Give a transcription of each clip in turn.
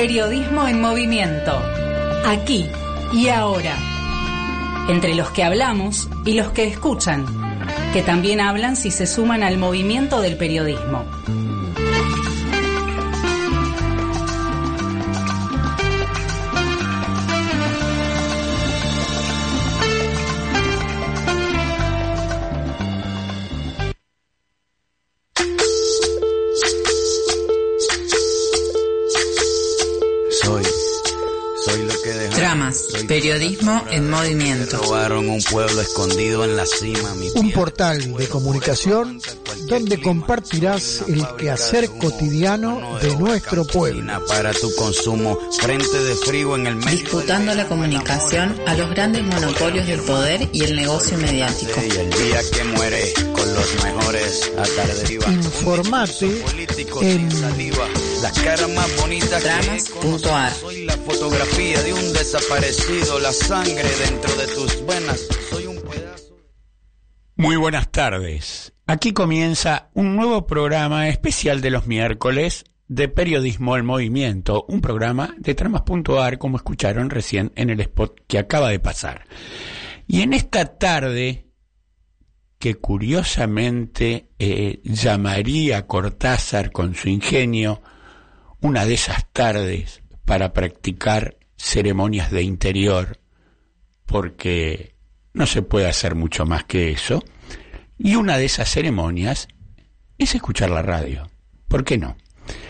Periodismo en movimiento. Aquí y ahora. Entre los que hablamos y los que escuchan, que también hablan si se suman al movimiento del periodismo. Periodismo en movimiento. Robaron un pueblo escondido en la cima. Un portal de comunicación donde compartirás el quehacer cotidiano de nuestro pueblo. Para tu consumo, frente de frío en el medio. Disputando la comunicación a los grandes monopolios del poder y el negocio mediático. Y el día que muere con los mejores atarderías. Informate en las caras más bonitas. Dramas.ar. Soy la fotografía de un desaparecido, la sangre dentro de tus venas. Soy un pedazo. Muy buenas tardes. Aquí comienza un nuevo programa especial de los miércoles de Periodismo en Movimiento, un programa de Tramas.ar, como escucharon recién en el spot que acaba de pasar. Y en esta tarde, que curiosamente llamaría Cortázar con su ingenio una de esas tardes para practicar ceremonias de interior, porque no se puede hacer mucho más que eso, y una de esas ceremonias es escuchar la radio. ¿Por qué no?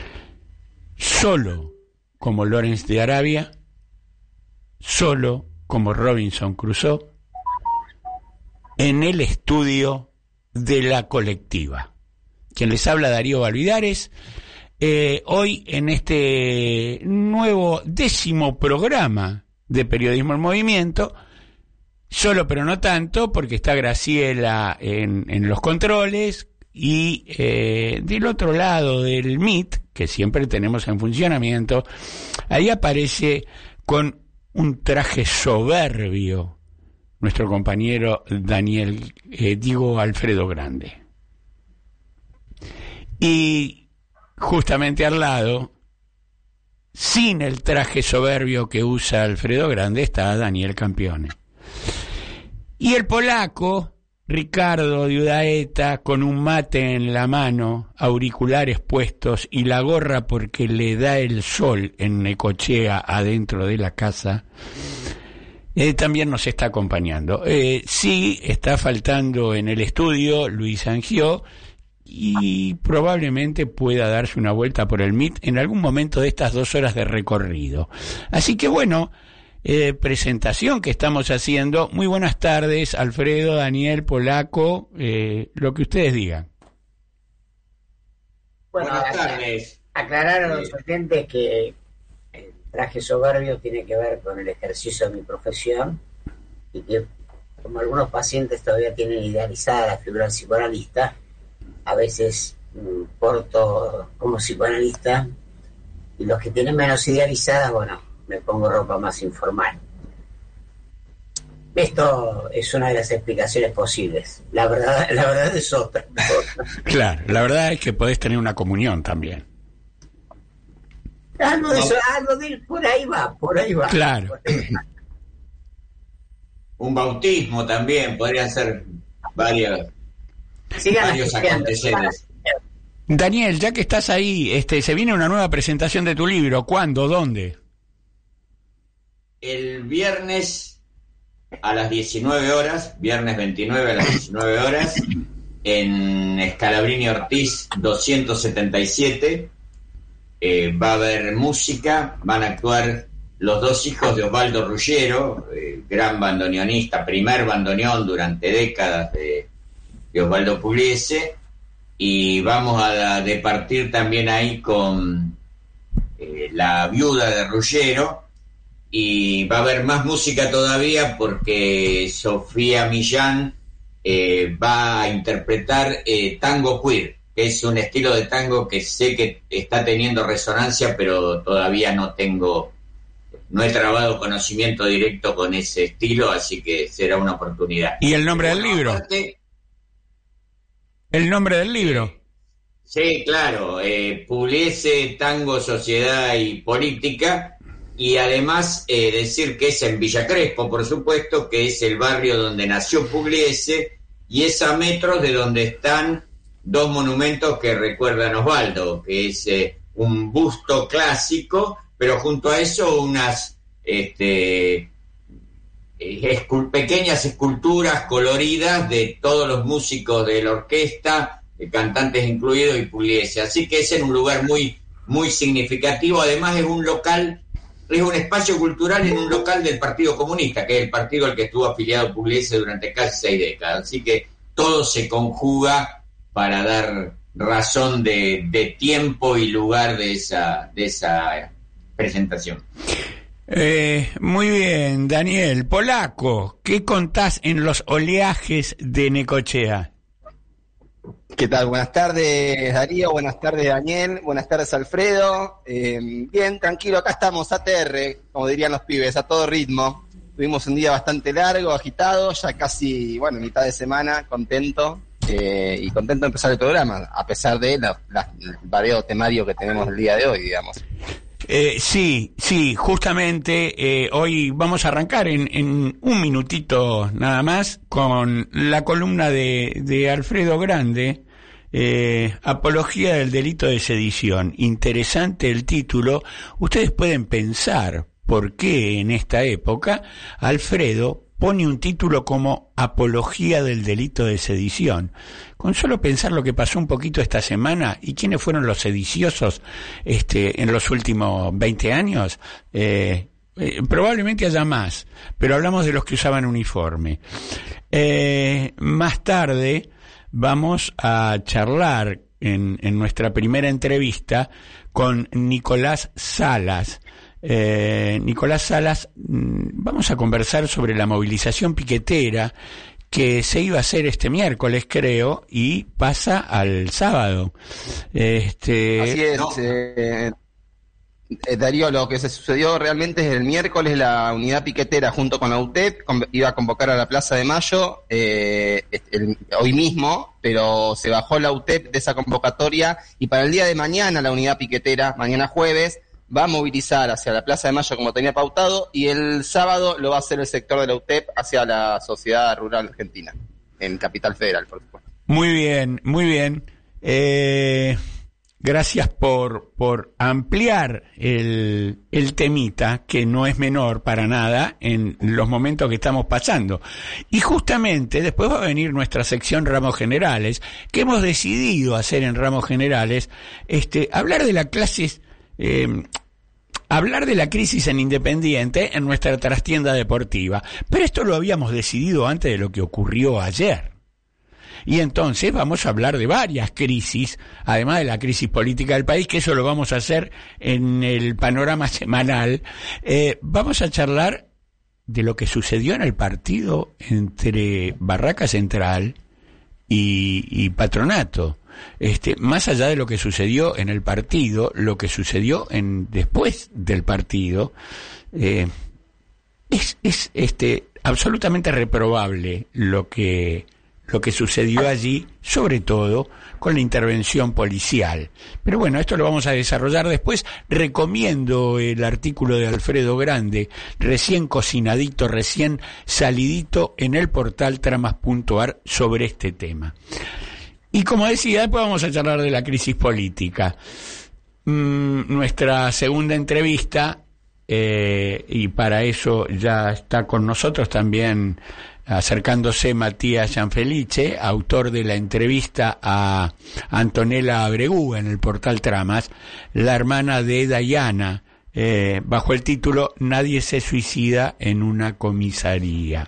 Solo como Lawrence de Arabia, solo como Robinson Crusoe, en el estudio de La Colectiva. Quien les habla, Darío Balvidares. Hoy en este nuevo 10º programa de Periodismo en Movimiento, solo pero no tanto, porque está Graciela en los controles y del otro lado del Meet, que siempre tenemos en funcionamiento, ahí aparece con un traje soberbio nuestro compañero Alfredo Grande. Y justamente al lado, sin el traje soberbio que usa Alfredo Grande, está Daniel Campione. Y el polaco, Ricardo de Udaeta, con un mate en la mano, auriculares puestos y la gorra porque le da el sol en Necochea adentro de la casa, también nos está acompañando. Sí, está faltando en el estudio Luis Angió, y probablemente pueda darse una vuelta por el MIT en algún momento de estas 2 horas de recorrido. Así que bueno, presentación que estamos haciendo. Muy buenas tardes, Alfredo, Daniel, Polaco, lo que ustedes digan. Bueno, buenas tardes. Aclarar a los oyentes que el traje soberbio tiene que ver con el ejercicio de mi profesión y que, como algunos pacientes todavía tienen idealizada la figura del psicoanalista, a veces porto como psicoanalista, y los que tienen menos idealizadas, bueno, me pongo ropa más informal. Esto es una de las explicaciones posibles. La verdad es otra. Claro, la verdad es que podés tener una comunión también. Algo de por ahí va. Claro. Un bautismo también, podrían ser varios aconteceres. Daniel, ya que estás ahí, se viene una nueva presentación de tu libro. ¿Cuándo? ¿Dónde? El viernes a las 19 horas, viernes 29 a las 19 horas, en Scalabrini Ortiz 277, va a haber música, van a actuar los 2 hijos de Osvaldo Ruggiero, gran bandoneonista, primer bandoneón durante décadas de Osvaldo Pugliese, y vamos a departir también ahí con la viuda de Ruggiero, y va a haber más música todavía porque Sofía Millán va a interpretar tango queer, que es un estilo de tango que sé que está teniendo resonancia, pero todavía no he trabado conocimiento directo con ese estilo, así que será una oportunidad. ¿Y el nombre del libro? Aparte, ¿El nombre del libro? Sí, claro, Pugliese, Tango, Sociedad y Política, y además decir que es en Villa Crespo, por supuesto, que es el barrio donde nació Pugliese, y es a metros de donde están dos monumentos que recuerdan Osvaldo, que es un busto clásico, pero junto a eso unas pequeñas esculturas coloridas de todos los músicos de la orquesta, cantantes incluidos, y Pugliese. Así que es en un lugar muy, muy significativo. Además es un local, es un espacio cultural en un local del Partido Comunista, que es el partido al que estuvo afiliado Pugliese durante casi 6 décadas. Así que todo se conjuga para dar razón de tiempo y lugar de esa presentación. Muy bien, Daniel. Polaco, ¿qué contás en los oleajes de Necochea? ¿Qué tal? Buenas tardes, Darío. Buenas tardes, Daniel. Buenas tardes, Alfredo. Bien, tranquilo. Acá estamos, ATR, como dirían los pibes, a todo ritmo. Tuvimos un día bastante largo, agitado, ya casi, mitad de semana, contento. Y contento de empezar el programa, a pesar de el variado temario que tenemos el día de hoy, digamos. Sí, justamente hoy vamos a arrancar en un minutito nada más con la columna de Alfredo Grande, Apología del delito de sedición. Interesante el título. Ustedes pueden pensar por qué en esta época Alfredo pone un título como Apología del delito de sedición. Con solo pensar lo que pasó un poquito esta semana y quiénes fueron los sediciosos en los últimos 20 años, probablemente haya más, pero hablamos de los que usaban uniforme. Más tarde vamos a charlar en nuestra primera entrevista con Nicolás Salas. Nicolás Salas, vamos a conversar sobre la movilización piquetera que se iba a hacer este miércoles, creo, y pasa al sábado. Así es, Darío, lo que se sucedió realmente es el miércoles. La unidad piquetera junto con la UTEP iba a convocar a la Plaza de Mayo hoy mismo, pero se bajó la UTEP de esa convocatoria, y para el día de mañana la unidad piquetera, mañana jueves, va a movilizar hacia la Plaza de Mayo como tenía pautado, y el sábado lo va a hacer el sector de la UTEP hacia la Sociedad Rural Argentina, en Capital Federal, por supuesto. Muy bien, muy bien. Gracias por ampliar el temita, que no es menor para nada en los momentos que estamos pasando. Y justamente después va a venir nuestra sección Ramos Generales, que hemos decidido hacer en Ramos Generales, hablar de la clase... hablar de la crisis en Independiente en nuestra trastienda deportiva. Pero esto lo habíamos decidido antes de lo que ocurrió ayer. Y entonces vamos a hablar de varias crisis, además de la crisis política del país, que eso lo vamos a hacer en el panorama semanal. Vamos a charlar de lo que sucedió en el partido entre Barraca Central y Patronato. Más allá de lo que sucedió en el partido, lo que sucedió después del partido, es absolutamente reprobable lo que sucedió allí, sobre todo con la intervención policial. Pero bueno, esto lo vamos a desarrollar después. Recomiendo el artículo de Alfredo Grande, recién cocinadito, recién salidito, en el portal tramas.ar sobre este tema. Y como decía, después vamos a charlar de la crisis política. Nuestra segunda entrevista, y para eso ya está con nosotros también acercándose Matías Gianfelice, autor de la entrevista a Antonella Abregú en el portal Tramas, la hermana de Dayana, bajo el título Nadie se suicida en una comisaría.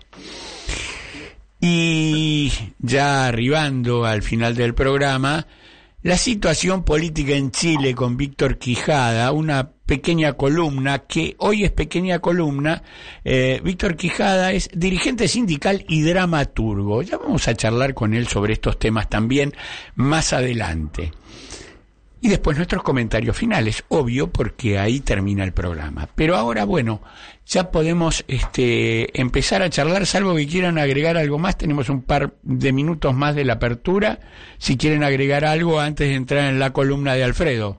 Y ya arribando al final del programa, la situación política en Chile con Víctor Quijada, una pequeña columna, que hoy es pequeña columna. Víctor Quijada es dirigente sindical y dramaturgo. Ya vamos a charlar con él sobre estos temas también más adelante. Y después nuestros comentarios finales, obvio, porque ahí termina el programa. Pero ahora, bueno, ya podemos empezar a charlar, salvo que quieran agregar algo más. Tenemos un par de minutos más de la apertura. Si quieren agregar algo antes de entrar en la columna de Alfredo.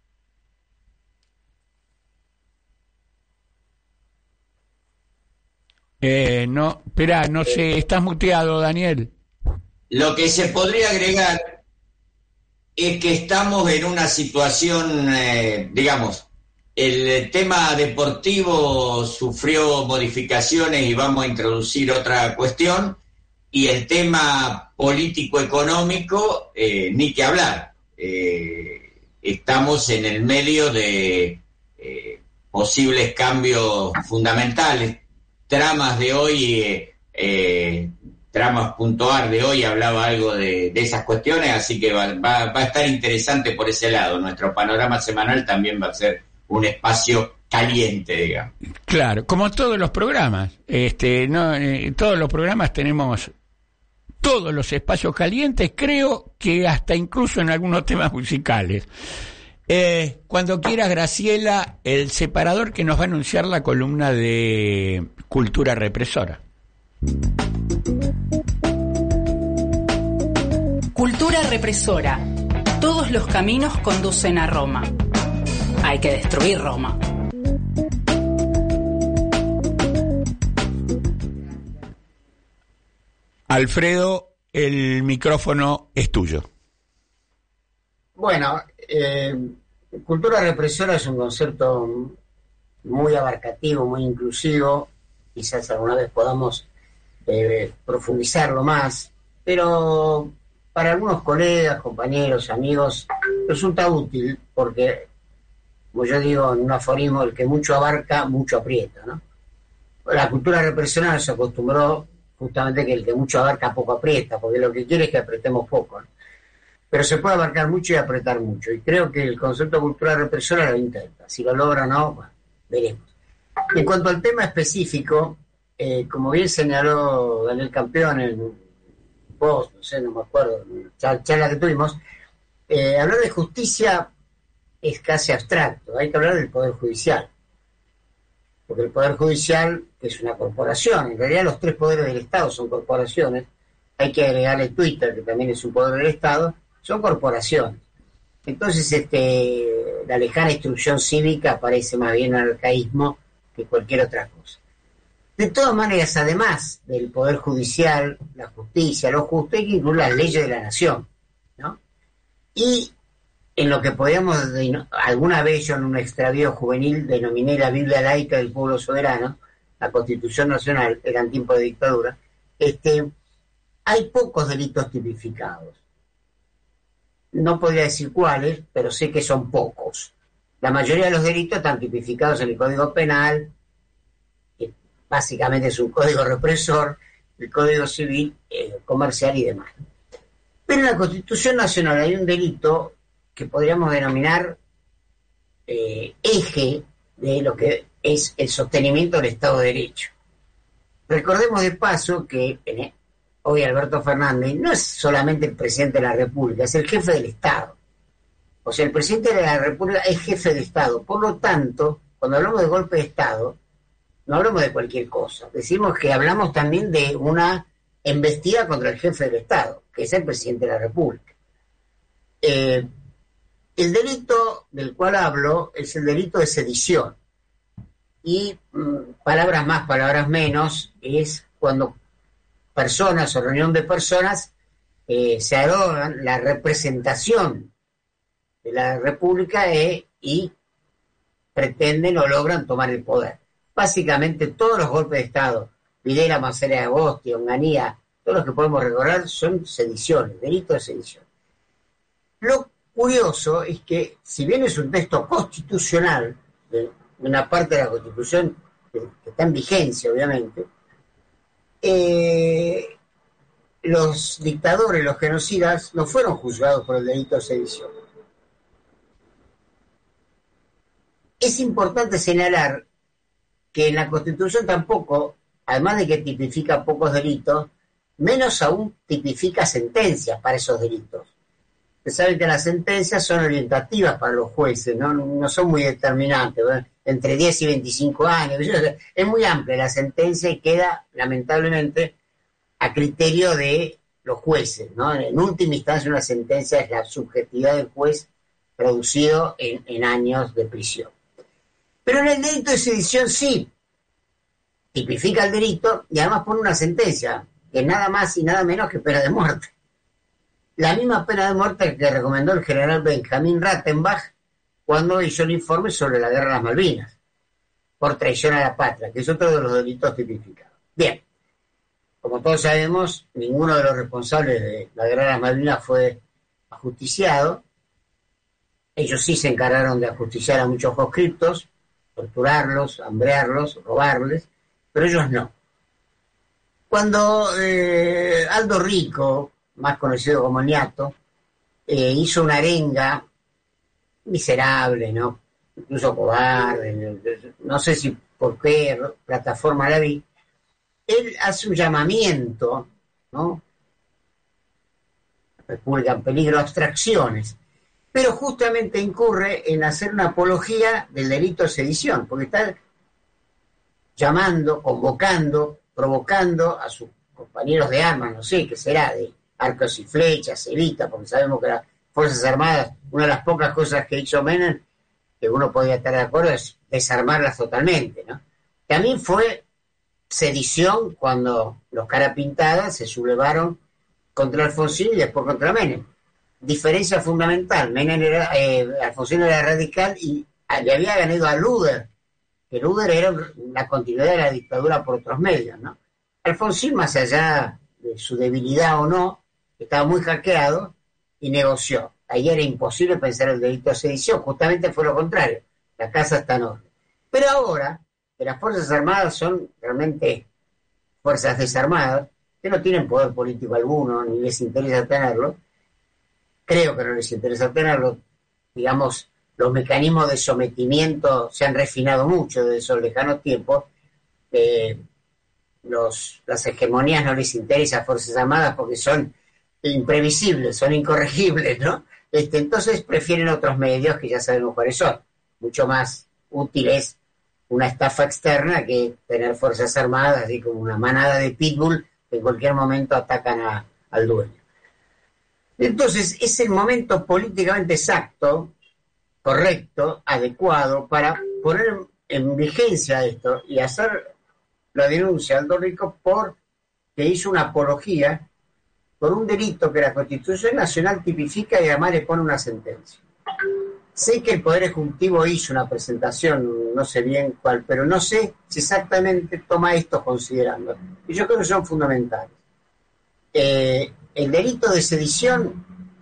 No, espera, no sé, estás muteado, Daniel. Lo que se podría agregar es que estamos en una situación, digamos, el tema deportivo sufrió modificaciones y vamos a introducir otra cuestión, y el tema político-económico, ni que hablar. Estamos en el medio de posibles cambios fundamentales. Tramas de hoy, Tramas.ar de hoy hablaba algo de esas cuestiones, así que va a estar interesante por ese lado. Nuestro panorama semanal también va a ser un espacio caliente, digamos. Claro, como todos los programas. Todos los programas tenemos todos los espacios calientes, creo que hasta incluso en algunos temas musicales. Cuando quieras, Graciela, el separador que nos va a anunciar la columna de Cultura Represora. Cultura Represora. Todos los caminos conducen a Roma. Hay que destruir Roma. Alfredo, el micrófono es tuyo. Bueno, cultura represora es un concepto muy abarcativo, muy inclusivo. Quizás alguna vez podamos profundizarlo más, pero para algunos colegas, compañeros, amigos, resulta útil porque, como yo digo en un aforismo, el que mucho abarca, mucho aprieta, ¿no? La cultura represora nos acostumbró justamente que el que mucho abarca, poco aprieta, porque lo que quiere es que apretemos poco, ¿no? Pero se puede abarcar mucho y apretar mucho, y creo que el concepto de cultura represora lo intenta. Si lo logra o no, bueno, veremos. En cuanto al tema específico, como bien señaló Daniel Campeón en post, no me acuerdo, charla que tuvimos, hablar de justicia es casi abstracto, hay que hablar del Poder Judicial. Porque el Poder Judicial es una corporación, en realidad los tres poderes del Estado son corporaciones, hay que agregarle Twitter, que también es un poder del Estado, son corporaciones. Entonces, la lejana instrucción cívica parece más bien arcaísmo que cualquier otra cosa. De todas maneras, además del Poder Judicial, la justicia, lo justo, hay que incluir las leyes de la nación, ¿no? Y en lo que podíamos, alguna vez yo en un extravío juvenil denominé la Biblia laica del pueblo soberano, la Constitución Nacional, eran tiempos de dictadura, hay pocos delitos tipificados. No podría decir cuáles, pero sé que son pocos. La mayoría de los delitos están tipificados en el Código Penal, que básicamente es un código represor, el Código Civil, comercial y demás. Pero en la Constitución Nacional hay un delito que podríamos denominar eje de lo que es el sostenimiento del Estado de Derecho. Recordemos de paso que hoy Alberto Fernández no es solamente el presidente de la República, es el jefe del Estado. O sea, el presidente de la República es jefe de Estado. Por lo tanto, cuando hablamos de golpe de Estado, no hablamos de cualquier cosa. Decimos que hablamos también de una embestida contra el jefe del Estado, que es el presidente de la República. El delito del cual hablo es el delito de sedición. Y palabras más, palabras menos, es cuando personas o reunión de personas se arrogan la representación de la República y pretenden o logran tomar el poder. Básicamente todos los golpes de Estado, Videla, Macera de Agosti, Onganía, todos los que podemos recordar son sediciones, delitos de sedición. Lo curioso es que, si bien es un texto constitucional, de una parte de la Constitución que está en vigencia, obviamente, los dictadores, los genocidas, no fueron juzgados por el delito de sedición. Es importante señalar que en la Constitución tampoco, además de que tipifica pocos delitos, menos aún tipifica sentencias para esos delitos. Ustedes saben que las sentencias son orientativas para los jueces, no son muy determinantes, ¿verdad? Entre 10 y 25 años. Es muy amplia la sentencia y queda, lamentablemente, a criterio de los jueces, ¿no? En última instancia, una sentencia es la subjetividad del juez traducido en años de prisión. Pero en el delito de sedición sí tipifica el delito y además pone una sentencia, que es nada más y nada menos que pena de muerte. La misma pena de muerte que recomendó el general Benjamin Rattenbach cuando hizo el informe sobre la guerra de las Malvinas, por traición a la patria, que es otro de los delitos tipificados. Bien, como todos sabemos, ninguno de los responsables de la guerra de las Malvinas fue ajusticiado. Ellos sí se encargaron de ajusticiar a muchos conscriptos, torturarlos, hambrearlos, robarles, pero ellos no. Cuando Aldo Rico, más conocido como Niato, hizo una arenga miserable, ¿no? Incluso cobarde, no sé si por qué plataforma la vi, él hace un llamamiento, ¿no? República en peligro, abstracciones, pero justamente incurre en hacer una apología del delito de sedición, porque está llamando, convocando, provocando a sus compañeros de armas, no sé qué será, de arcos y flechas, evita, porque sabemos que las Fuerzas Armadas, una de las pocas cosas que hizo Menem, que uno podía estar de acuerdo, es desarmarlas totalmente, ¿no? También fue sedición cuando los Carapintadas se sublevaron contra Alfonsín y después contra Menem. Diferencia fundamental, Alfonsín era radical y le había ganado a Luder, que Luder era la continuidad de la dictadura por otros medios, ¿no? Alfonsín, más allá de su debilidad o no, estaba muy hackeado y negoció. Ahí era imposible pensar el delito de sedición, justamente fue lo contrario, la casa está en orden. Pero ahora, que las Fuerzas Armadas son realmente fuerzas desarmadas, que no tienen poder político alguno, ni les interesa tenerlo, creo que no les interesa tenerlo, digamos, los mecanismos de sometimiento se han refinado mucho desde esos lejanos tiempos, las hegemonías no les interesa a Fuerzas Armadas porque son imprevisibles, son incorregibles, ¿no? Entonces prefieren otros medios que ya sabemos cuáles son. Mucho más útil es una estafa externa que tener Fuerzas Armadas, así como una manada de pitbull que en cualquier momento atacan al dueño. Entonces es el momento políticamente exacto, correcto, adecuado para poner en vigencia esto y hacer la denuncia a Aldo Rico porque hizo una apología por un delito que la Constitución Nacional tipifica y además le pone una sentencia. Sé que el Poder Ejecutivo hizo una presentación, no sé bien cuál, pero no sé si exactamente toma esto considerando. Y yo creo que son fundamentales. El delito de sedición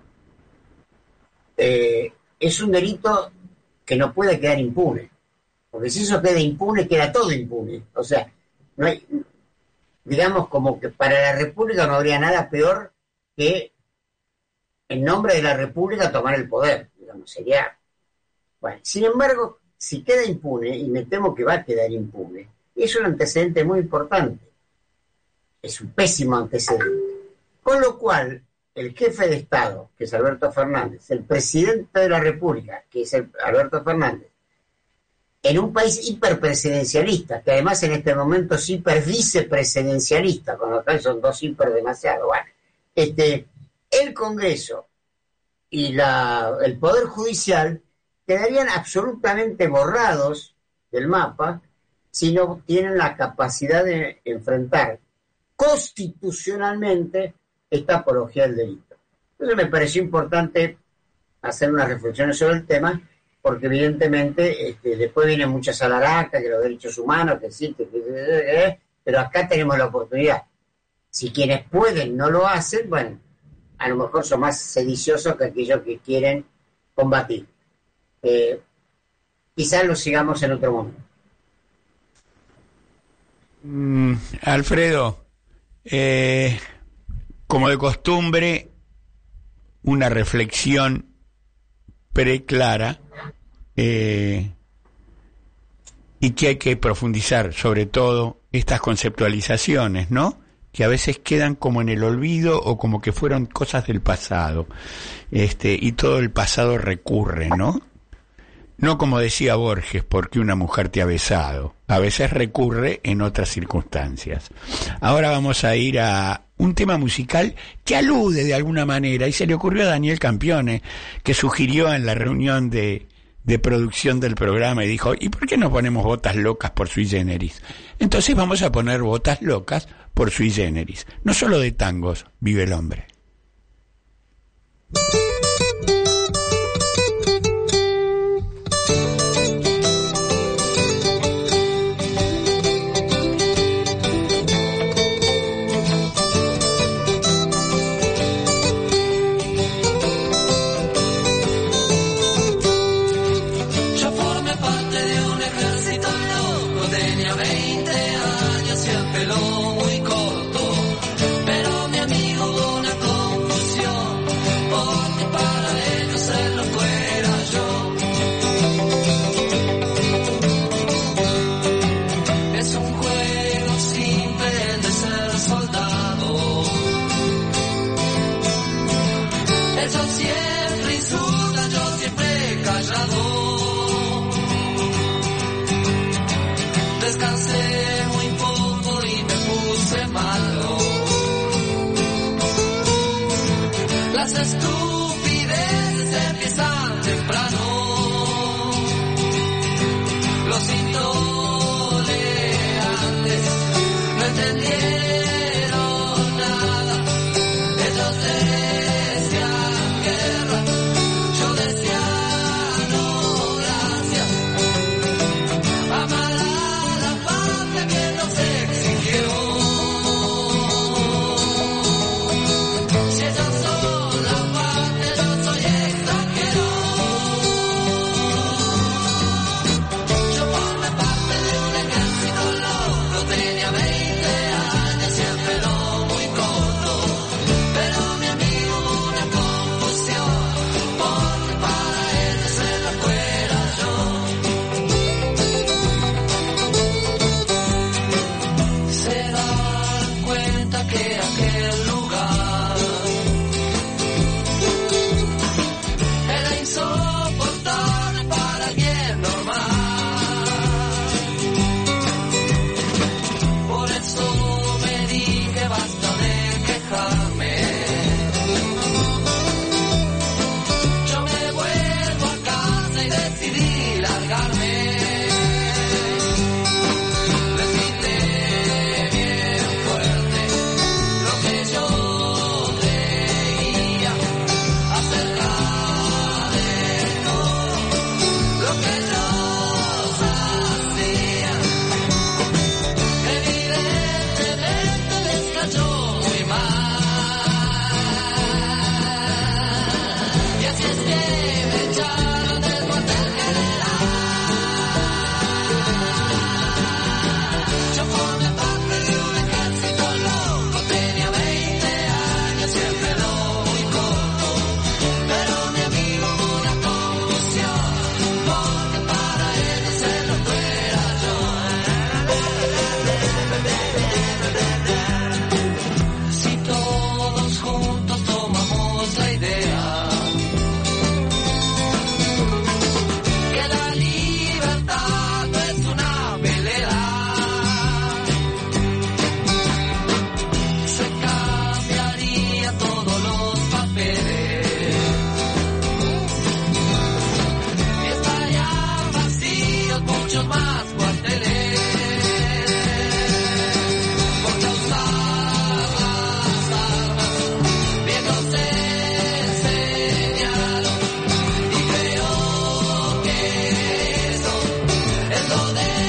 es un delito que no puede quedar impune. Porque si eso queda impune, queda todo impune. O sea, no hay, digamos como que para la República no habría nada peor que en nombre de la República tomar el poder. Digamos, sería... Bueno, sin embargo, si queda impune, y me temo que va a quedar impune, es un antecedente muy importante. Es un pésimo antecedente. Con lo cual, el jefe de Estado, que es Alberto Fernández, el presidente de la República, que es Alberto Fernández, en un país hiperpresidencialista, que además en este momento es hipervicepresidencialista, con lo cual son dos hiper demasiado, bueno, el Congreso y el Poder Judicial quedarían absolutamente borrados del mapa si no tienen la capacidad de enfrentar constitucionalmente esta apología del delito. Entonces me pareció importante hacer unas reflexiones sobre el tema, porque evidentemente después vienen muchas alaracas, que los derechos humanos, que sí, pero acá tenemos la oportunidad. Si quienes pueden no lo hacen, bueno, a lo mejor son más sediciosos que aquellos que quieren combatir. Quizás lo sigamos en otro momento. Alfredo, como de costumbre, una reflexión preclara y que hay que profundizar sobre todo estas conceptualizaciones, ¿no? que a veces quedan como en el olvido o como que fueron cosas del pasado, y todo el pasado recurre, ¿no? No como decía Borges, porque una mujer te ha besado. A veces recurre en otras circunstancias. Ahora vamos a ir a un tema musical que alude de alguna manera, y se le ocurrió a Daniel Campione, que sugirió en la reunión de producción del programa y dijo, ¿y por qué no ponemos Botas Locas por Sui Generis? Entonces vamos a poner Botas Locas por Sui Generis. No solo de tangos vive el hombre. Estupideces empiezan temprano. Los intolerantes no entendieron nada. Ellos decían guerra, yo decía no gracias. Amar a la patria que nos exigieron. Si ellos son la patria, yo soy extranjero. Yo formé parte de un ejército loco, tenía 20 años y el pelo muy corto. Pero mi amigo hubo una confusión, porque para ellos el loco era yo. Se dan cuenta que aquel lugar era insoportable para alguien normal. Por eso me dije basta de quejarme. Yo me vuelvo a casa y decidí largarme. Les grité bien fuerte lo que yo creía acerca de todo lo que ellos hacían. Evidentemente les cayó muy mal. Y así es que me echaron del cuartel general. Yo formé parte de un ejército loco, tenía 20 años y el pelo muy corto. Pero mi amigo hubo una confusión, porque para ellos el loco era yo. Si todos juntos tomamos la idea que la libertad no es una pelea, se cambiaría todos los papeles y estarían vacíos muchos más cuarteles. Porque usar las armas bien nos enseñaron, y creo que eso es lo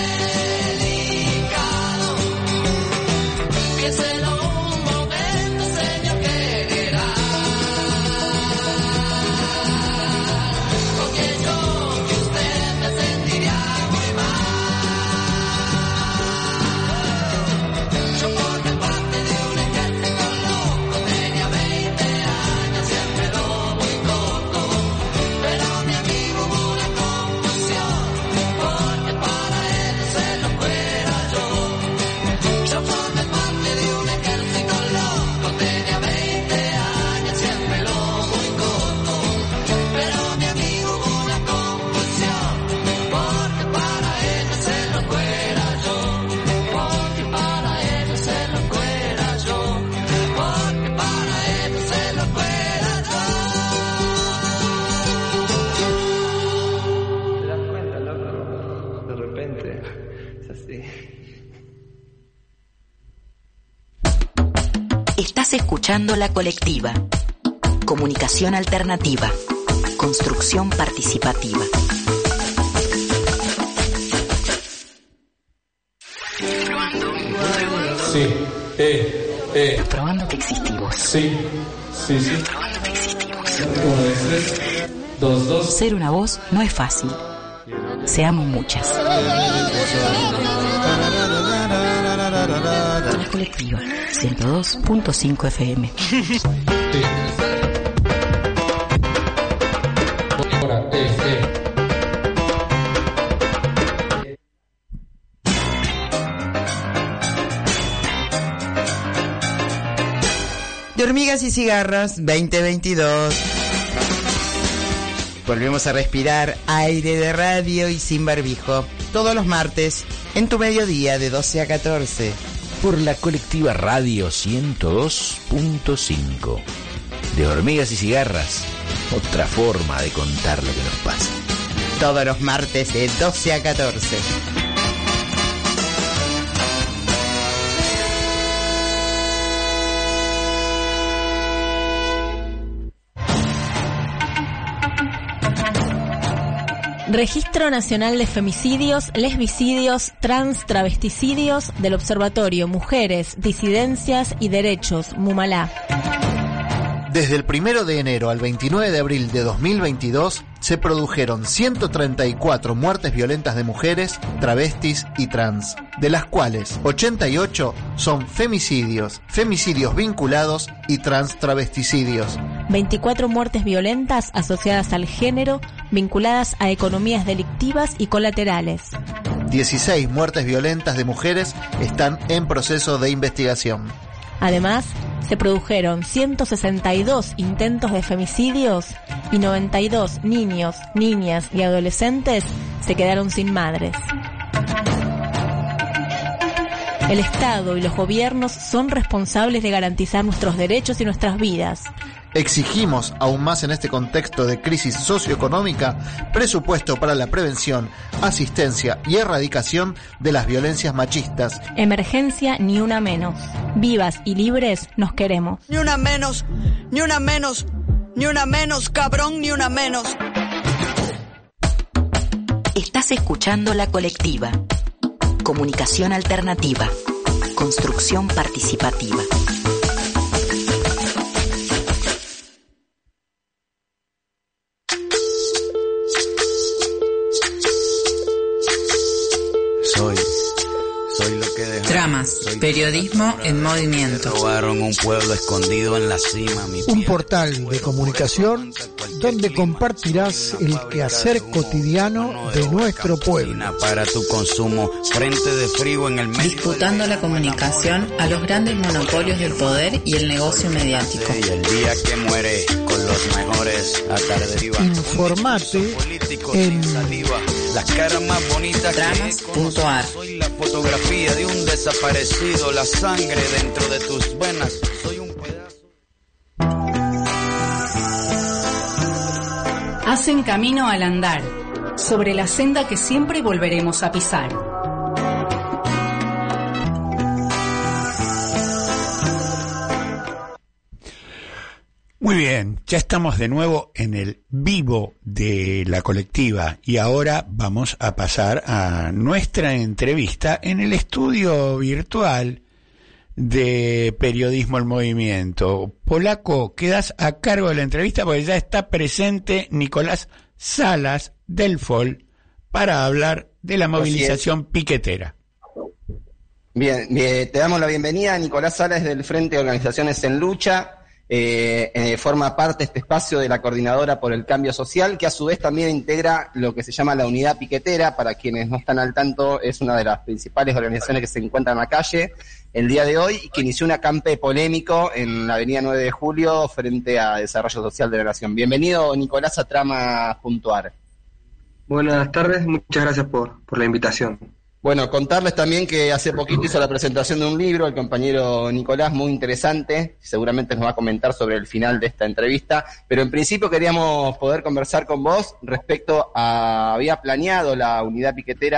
delicado. Piénselo un momento, señor general, porque yo que usted me sentiría muy mal. Yo formé parte de un ejército loco, tenía 20 años y el pelo muy corto. Pero mi amigo hubo una confusión, porque para ellos el loco era yo. Yo formé parte de un ejército Estás escuchando La Colectiva. Comunicación alternativa. Construcción participativa. Sí, Probando que existimos. sí. Probando que existimos. 1, 2, 3, 2, 2. Ser una voz no es fácil. Seamos muchas. La Colectiva, 102.5 FM. Ahora, De Hormigas y Cigarros 2022. Volvemos a respirar aire de radio y sin barbijo. Todos los martes, en tu mediodía de 12 a 14. Por la Colectiva Radio 102.5. De Hormigas y Cigarras, otra forma de contar lo que nos pasa. Todos los martes de 12 a 14. Registro Nacional de Femicidios, Lesbicidios, Trans, Travesticidios del Observatorio Mujeres, Disidencias y Derechos, Mumalá. Desde el 1 de enero al 29 de abril de 2022 se produjeron 134 muertes violentas de mujeres, travestis y trans, de las cuales 88 son femicidios, femicidios vinculados y trans travesticidios. 24 muertes violentas asociadas al género, vinculadas a economías delictivas y colaterales. 16 muertes violentas de mujeres están en proceso de investigación. Además, se produjeron 162 intentos de femicidios y 92 niños, niñas y adolescentes se quedaron sin madres. El Estado y los gobiernos son responsables de garantizar nuestros derechos y nuestras vidas. Exigimos, aún más en este contexto de crisis socioeconómica, presupuesto para la prevención, asistencia y erradicación de las violencias machistas. Emergencia ni una menos. Vivas y libres nos queremos. Ni una menos, ni una menos, ni una menos, cabrón, ni una menos. Estás escuchando La Colectiva. Comunicación alternativa. Construcción participativa. Soy lo que dejaron. Tramas, periodismo en movimiento. Robaron un pueblo escondido en la cima. Un portal de comunicación donde compartirás el quehacer cotidiano de nuestro pueblo. Para tu consumo, frente de frío en el medio. Disputando la comunicación a los grandes monopolios del poder y el negocio mediático. Y el día que muere con los mejores a deriva. Informate en las caras más bonitas. Tramas.ar. Soy la fotografía de un desaparecido, la sangre dentro de tus venas. Soy un pedazo. Hacen camino al andar, sobre la senda que siempre volveremos a pisar. Muy bien, ya estamos de nuevo en el vivo de La Colectiva y ahora vamos a pasar a nuestra entrevista en el estudio virtual de Periodismo en Movimiento. Polaco, quedas a cargo de la entrevista porque ya está presente Nicolás Salas del FOL para hablar de la movilización piquetera. Bien, te damos la bienvenida. Nicolás Salas del Frente de Organizaciones en Lucha. Forma parte de este espacio de la Coordinadora por el Cambio Social, que a su vez también integra lo que se llama la Unidad Piquetera. Para quienes no están al tanto, es una de las principales organizaciones que se encuentran en la calle el día de hoy y que inició un acampe polémico en la avenida 9 de Julio frente a Desarrollo Social de la Nación. Bienvenido, Nicolás, a Tramas.ar. Buenas tardes, muchas gracias por la invitación. Bueno, contarles también que hace poquito hizo la presentación de un libro el compañero Nicolás, muy interesante, seguramente nos va a comentar sobre el final de esta entrevista, pero en principio queríamos poder conversar con vos respecto a, había planeado la unidad piquetera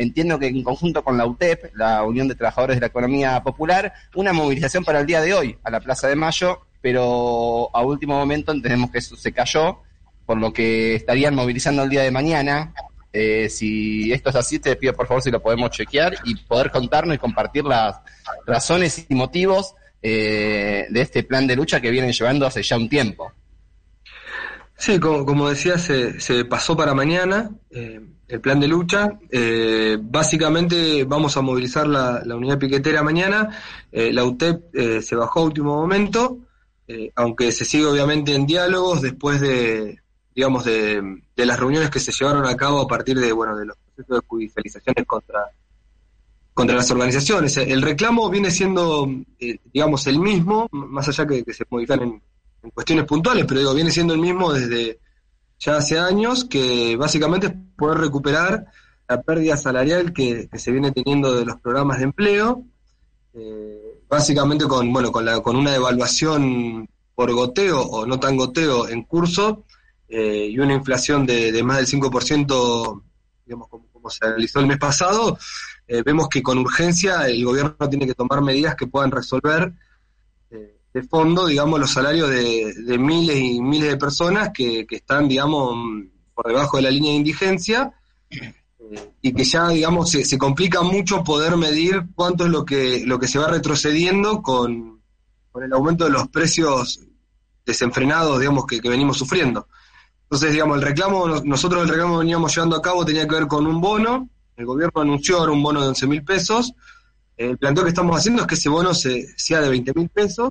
entiendo que en conjunto con la UTEP, la Unión de Trabajadores de la Economía Popular, una movilización para el día de hoy a la Plaza de Mayo, pero a último momento entendemos que eso se cayó, por lo que estarían movilizando el día de mañana. Si esto es así, te pido por favor si lo podemos chequear y poder contarnos y compartir las razones y motivos de este plan de lucha que vienen llevando hace ya un tiempo. Sí, como decía, se pasó para mañana el plan de lucha. Básicamente vamos a movilizar la unidad piquetera mañana. La UTEP se bajó a último momento, aunque se sigue obviamente en diálogos después de las reuniones que se llevaron a cabo a partir de los procesos de judicializaciones contra las organizaciones. El reclamo viene siendo, el mismo, más allá que se modifican en cuestiones puntuales, pero viene siendo el mismo desde ya hace años, que básicamente es poder recuperar la pérdida salarial que se viene teniendo de los programas de empleo, básicamente con una devaluación por goteo o no tan goteo en curso, y una inflación de más del 5%, como se realizó el mes pasado. Vemos que con urgencia el gobierno tiene que tomar medidas que puedan resolver de fondo, los salarios de miles y miles de personas que están, por debajo de la línea de indigencia, y que ya, se complica mucho poder medir cuánto es lo que se va retrocediendo con el aumento de los precios desenfrenados, que venimos sufriendo. Entonces, nosotros el reclamo que veníamos llevando a cabo tenía que ver con un bono. El gobierno anunció ahora un bono de 11.000 pesos. El planteo que estamos haciendo es que ese bono sea de 20.000 pesos.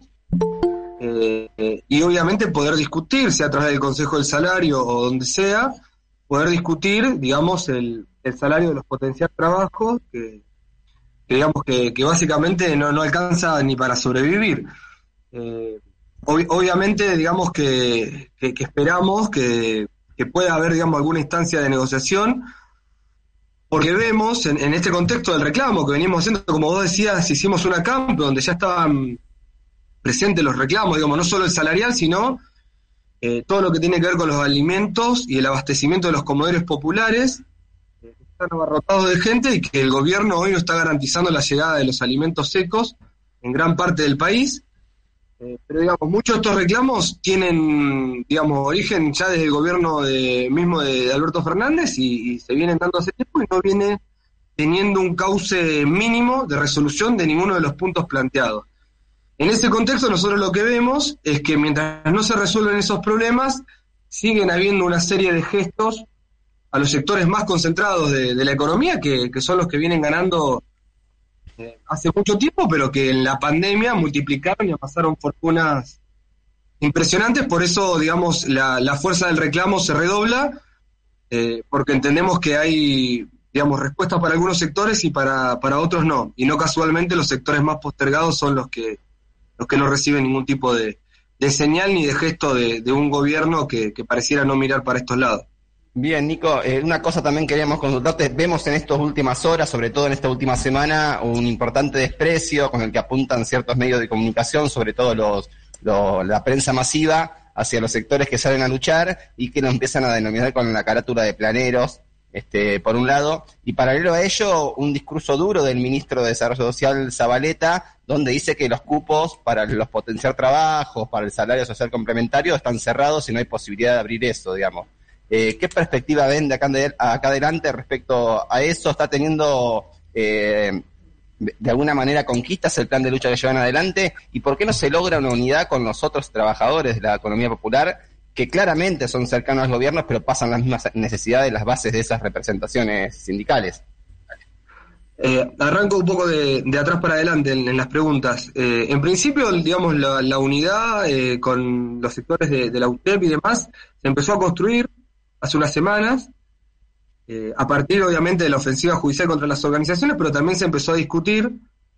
Y obviamente poder discutir, sea a través del Consejo del Salario o donde sea, poder discutir, el salario de los potenciar trabajos que básicamente no alcanza ni para sobrevivir. Obviamente, que esperamos que pueda haber, alguna instancia de negociación, porque vemos en este contexto del reclamo que venimos haciendo, como vos decías, hicimos una camp donde ya estaban presentes los reclamos, no solo el salarial, sino todo lo que tiene que ver con los alimentos y el abastecimiento de los comedores populares, están abarrotados de gente, y que el gobierno hoy no está garantizando la llegada de los alimentos secos en gran parte del país. Pero muchos de estos reclamos tienen, origen ya desde el gobierno mismo de Alberto Fernández, y se vienen dando hace tiempo, y no viene teniendo un cauce mínimo de resolución de ninguno de los puntos planteados. En ese contexto, nosotros lo que vemos es que mientras no se resuelven esos problemas, siguen habiendo una serie de gestos a los sectores más concentrados de la economía, que son los que vienen ganando hace mucho tiempo, pero que en la pandemia multiplicaron y amasaron fortunas impresionantes. Por eso, la fuerza del reclamo se redobla, porque entendemos que hay, respuestas para algunos sectores y para otros no. Y no casualmente los sectores más postergados son los que no reciben ningún tipo de señal ni de gesto de un gobierno que pareciera no mirar para estos lados. Bien, Nico, una cosa también queríamos consultarte. Vemos en estas últimas horas, sobre todo en esta última semana, un importante desprecio con el que apuntan ciertos medios de comunicación, sobre todo la prensa masiva, hacia los sectores que salen a luchar y que lo empiezan a denominar con la carátula de planeros, por un lado, y paralelo a ello, un discurso duro del ministro de Desarrollo Social, Zabaleta, donde dice que los cupos para los potenciar trabajos, para el salario social complementario, están cerrados y no hay posibilidad de abrir eso, ¿Qué perspectiva ven de acá adelante respecto a eso? ¿Está teniendo de alguna manera conquistas el plan de lucha que llevan adelante? ¿Y por qué no se logra una unidad con los otros trabajadores de la economía popular que claramente son cercanos a los gobiernos, pero pasan las mismas necesidades de las bases de esas representaciones sindicales? Arranco un poco de atrás para adelante en las preguntas. En principio, la unidad con los sectores de la UTEP y demás se empezó a construir hace unas semanas, a partir obviamente de la ofensiva judicial contra las organizaciones, pero también se empezó a discutir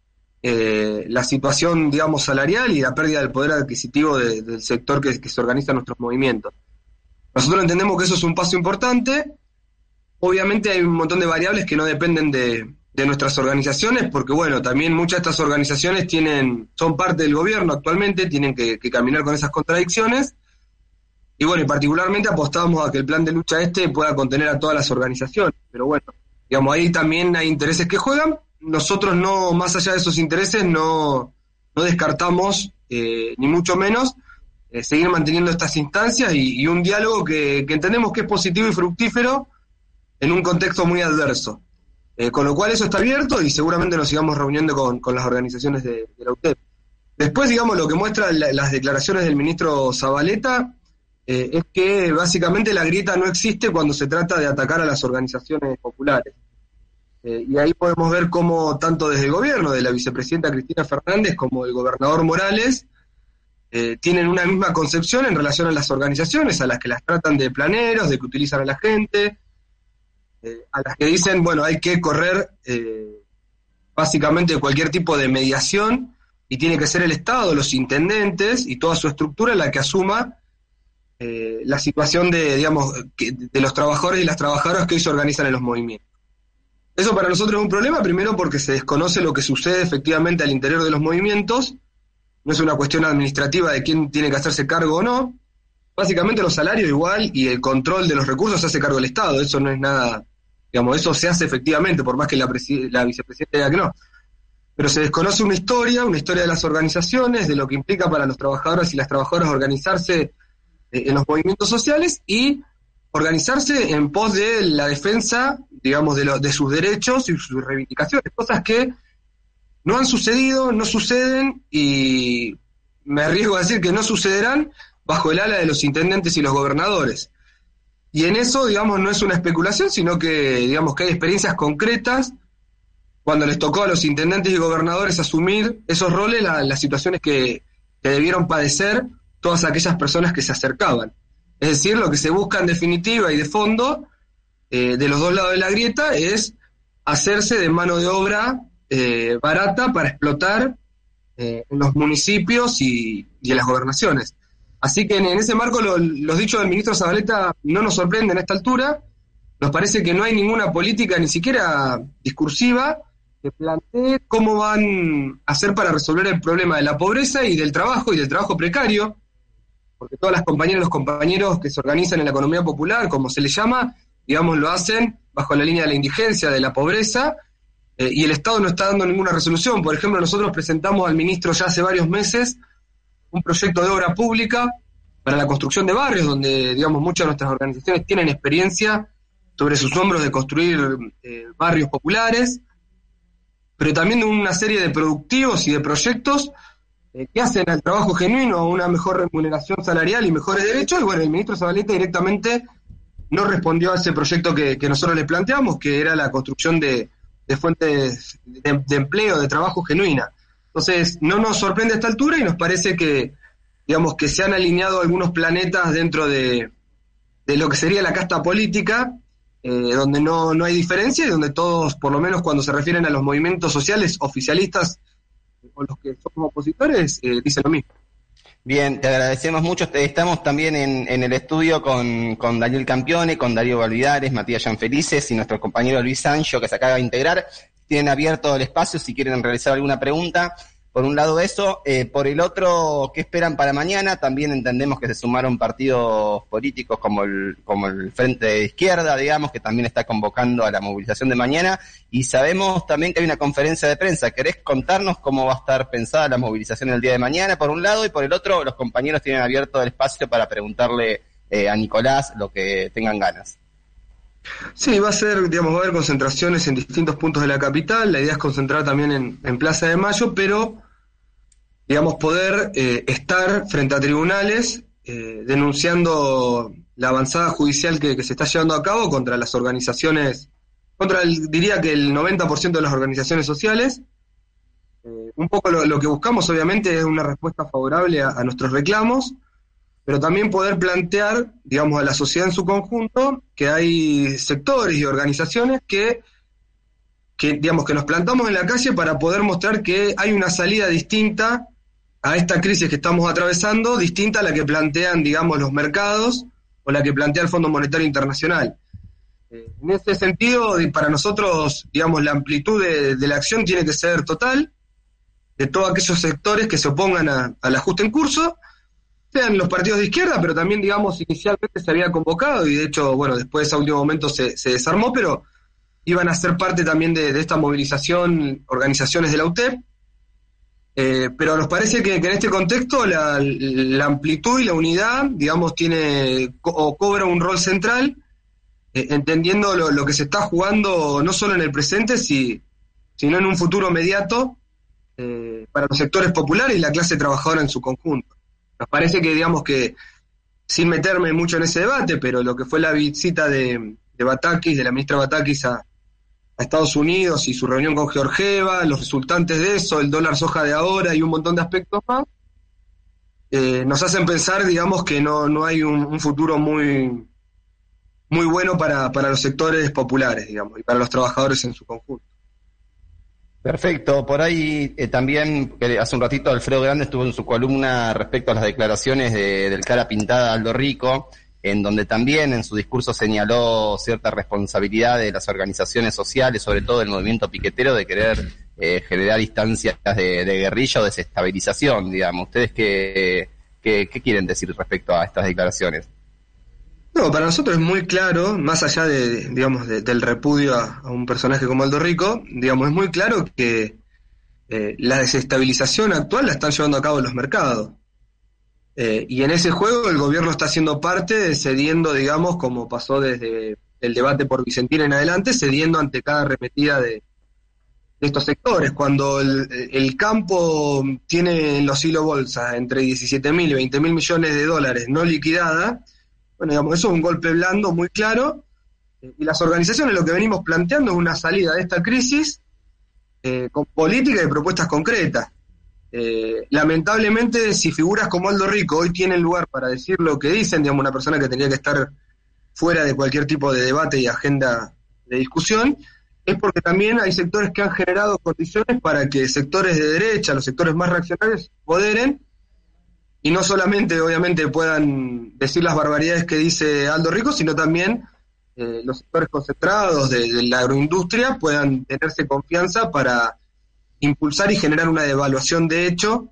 la situación, salarial y la pérdida del poder adquisitivo del sector que se organiza en nuestros movimientos. Nosotros entendemos que eso es un paso importante. Obviamente hay un montón de variables que no dependen de nuestras organizaciones, porque también muchas de estas organizaciones son parte del gobierno actualmente, tienen que caminar con esas contradicciones. Y particularmente apostamos a que el plan de lucha pueda contener a todas las organizaciones, pero digamos, ahí también hay intereses que juegan. Nosotros no, más allá de esos intereses, no descartamos, ni mucho menos, seguir manteniendo estas instancias y un diálogo que entendemos que es positivo y fructífero en un contexto muy adverso. Con lo cual eso está abierto y seguramente nos sigamos reuniendo con las organizaciones de la UTEP. Después, digamos, lo que muestran las declaraciones del ministro Zabaleta es que básicamente la grieta no existe cuando se trata de atacar a las organizaciones populares. Y ahí podemos ver cómo tanto desde el gobierno de la vicepresidenta Cristina Fernández como el gobernador Morales tienen una misma concepción en relación a las organizaciones, a las que las tratan de planeros, de que utilizan a la gente, a las que dicen, bueno, hay que correr básicamente cualquier tipo de mediación y tiene que ser el Estado, los intendentes y toda su estructura la que asuma la situación de, digamos, de los trabajadores y las trabajadoras que hoy se organizan en los movimientos. Eso para nosotros es un problema, primero porque se desconoce lo que sucede efectivamente al interior de los movimientos, no es una cuestión administrativa de quién tiene que hacerse cargo o no, básicamente los salarios igual y el control de los recursos se hace cargo del Estado, eso no es nada, digamos, eso se hace efectivamente, por más que la vicepresidenta diga que no. Pero se desconoce una historia de las organizaciones, de lo que implica para los trabajadores y las trabajadoras organizarse en los movimientos sociales y organizarse en pos de la defensa, digamos, de sus derechos y sus reivindicaciones, cosas que no han sucedido, no suceden y me arriesgo a decir que no sucederán bajo el ala de los intendentes y los gobernadores. Y en eso, digamos, no es una especulación, sino que, digamos, que hay experiencias concretas cuando les tocó a los intendentes y gobernadores asumir esos roles, las situaciones que debieron padecer todas aquellas personas que se acercaban. Es decir, lo que se busca en definitiva y de fondo, de los dos lados de la grieta, es hacerse de mano de obra barata para explotar en los municipios y en las gobernaciones. Así que en ese marco los dichos del ministro Zabaleta no nos sorprenden a esta altura. Nos parece que no hay ninguna política, ni siquiera discursiva, que plantee cómo van a hacer para resolver el problema de la pobreza y del trabajo precario, porque todas las compañeras y los compañeros que se organizan en la economía popular, como se les llama, digamos, lo hacen bajo la línea de la indigencia, de la pobreza, y el Estado no está dando ninguna resolución. Por ejemplo, nosotros presentamos al ministro ya hace varios meses un proyecto de obra pública para la construcción de barrios, donde, digamos, muchas de nuestras organizaciones tienen experiencia sobre sus hombros de construir barrios populares, pero también de una serie de productivos y de proyectos que hacen al trabajo genuino a una mejor remuneración salarial y mejores derechos. Y bueno, el ministro Zabaleta directamente no respondió a ese proyecto que nosotros le planteamos, que era la construcción de fuentes de empleo, de trabajo genuina. Entonces, no nos sorprende a esta altura y nos parece que, digamos, que se han alineado algunos planetas dentro de lo que sería la casta política, donde no hay diferencia y donde todos, por lo menos cuando se refieren a los movimientos sociales oficialistas o los que somos opositores, dicen lo mismo. Bien, te agradecemos mucho. Estamos también en el estudio con Daniel Campione, con Darío Valvidares, Matías Gianfelices y nuestro compañero Luis Sancho, que se acaba de integrar. Tienen abierto el espacio si quieren realizar alguna pregunta. Por un lado eso, por el otro, ¿qué esperan para mañana? También entendemos que se sumaron partidos políticos como el Frente de Izquierda, digamos, que también está convocando a la movilización de mañana, y sabemos también que hay una conferencia de prensa. ¿Querés contarnos cómo va a estar pensada la movilización el día de mañana, por un lado, y por el otro, los compañeros tienen abierto el espacio para preguntarle a Nicolás lo que tengan ganas? Sí, va a haber concentraciones en distintos puntos de la capital. La idea es concentrar también en Plaza de Mayo, pero, digamos, poder estar frente a tribunales denunciando la avanzada judicial que se está llevando a cabo contra las organizaciones, diría que el 90% de las organizaciones sociales. Un poco lo que buscamos, obviamente, es una respuesta favorable a nuestros reclamos, pero también poder plantear, digamos, a la sociedad en su conjunto, que hay sectores y organizaciones que digamos, que nos plantamos en la calle para poder mostrar que hay una salida distinta a esta crisis que estamos atravesando, distinta a la que plantean, digamos, los mercados o la que plantea el Fondo Monetario Internacional. En ese sentido, para nosotros, digamos, la amplitud de la acción tiene que ser total, de todos aquellos sectores que se opongan al ajuste en curso, sean los partidos de izquierda, pero también, digamos, inicialmente se había convocado, y de hecho, bueno, después a último momento se desarmó, pero iban a ser parte también de esta movilización, organizaciones de la UTEP, pero nos parece que en este contexto la amplitud y la unidad, digamos, cobra un rol central, entendiendo lo que se está jugando no solo en el presente, sino en un futuro inmediato para los sectores populares y la clase trabajadora en su conjunto. Nos parece que, digamos que, sin meterme mucho en ese debate, pero lo que fue la visita de Batakis, de la ministra Batakis a Estados Unidos y su reunión con Georgieva, los resultantes de eso, el dólar soja de ahora y un montón de aspectos más, nos hacen pensar, digamos, que no hay un futuro muy, muy bueno para los sectores populares, digamos, y para los trabajadores en su conjunto. Perfecto, por ahí también hace un ratito Alfredo Grande estuvo en su columna respecto a las declaraciones del cara pintada Aldo Rico, en donde también en su discurso señaló cierta responsabilidad de las organizaciones sociales, sobre todo del movimiento piquetero, de querer generar instancias de guerrilla o desestabilización, digamos. ¿Ustedes qué quieren decir respecto a estas declaraciones? No, para nosotros es muy claro, más allá del repudio a un personaje como Aldo Rico, digamos, es muy claro que la desestabilización actual la están llevando a cabo los mercados. Y en ese juego el gobierno está haciendo parte, cediendo, digamos, como pasó desde el debate por Vicentín en adelante, cediendo ante cada arremetida de estos sectores. Cuando el campo tiene en los hilos bolsa entre 17.000 y 20.000 millones de dólares no liquidada, bueno, digamos, eso es un golpe blando muy claro, y las organizaciones lo que venimos planteando es una salida de esta crisis con política y propuestas concretas. Lamentablemente, si figuras como Aldo Rico hoy tienen lugar para decir lo que dicen, digamos, una persona que tendría que estar fuera de cualquier tipo de debate y agenda de discusión, es porque también hay sectores que han generado condiciones para que sectores de derecha, los sectores más reaccionarios, poderen, y no solamente, obviamente, puedan decir las barbaridades que dice Aldo Rico, sino también los sectores concentrados de la agroindustria puedan tenerse confianza para impulsar y generar una devaluación de hecho,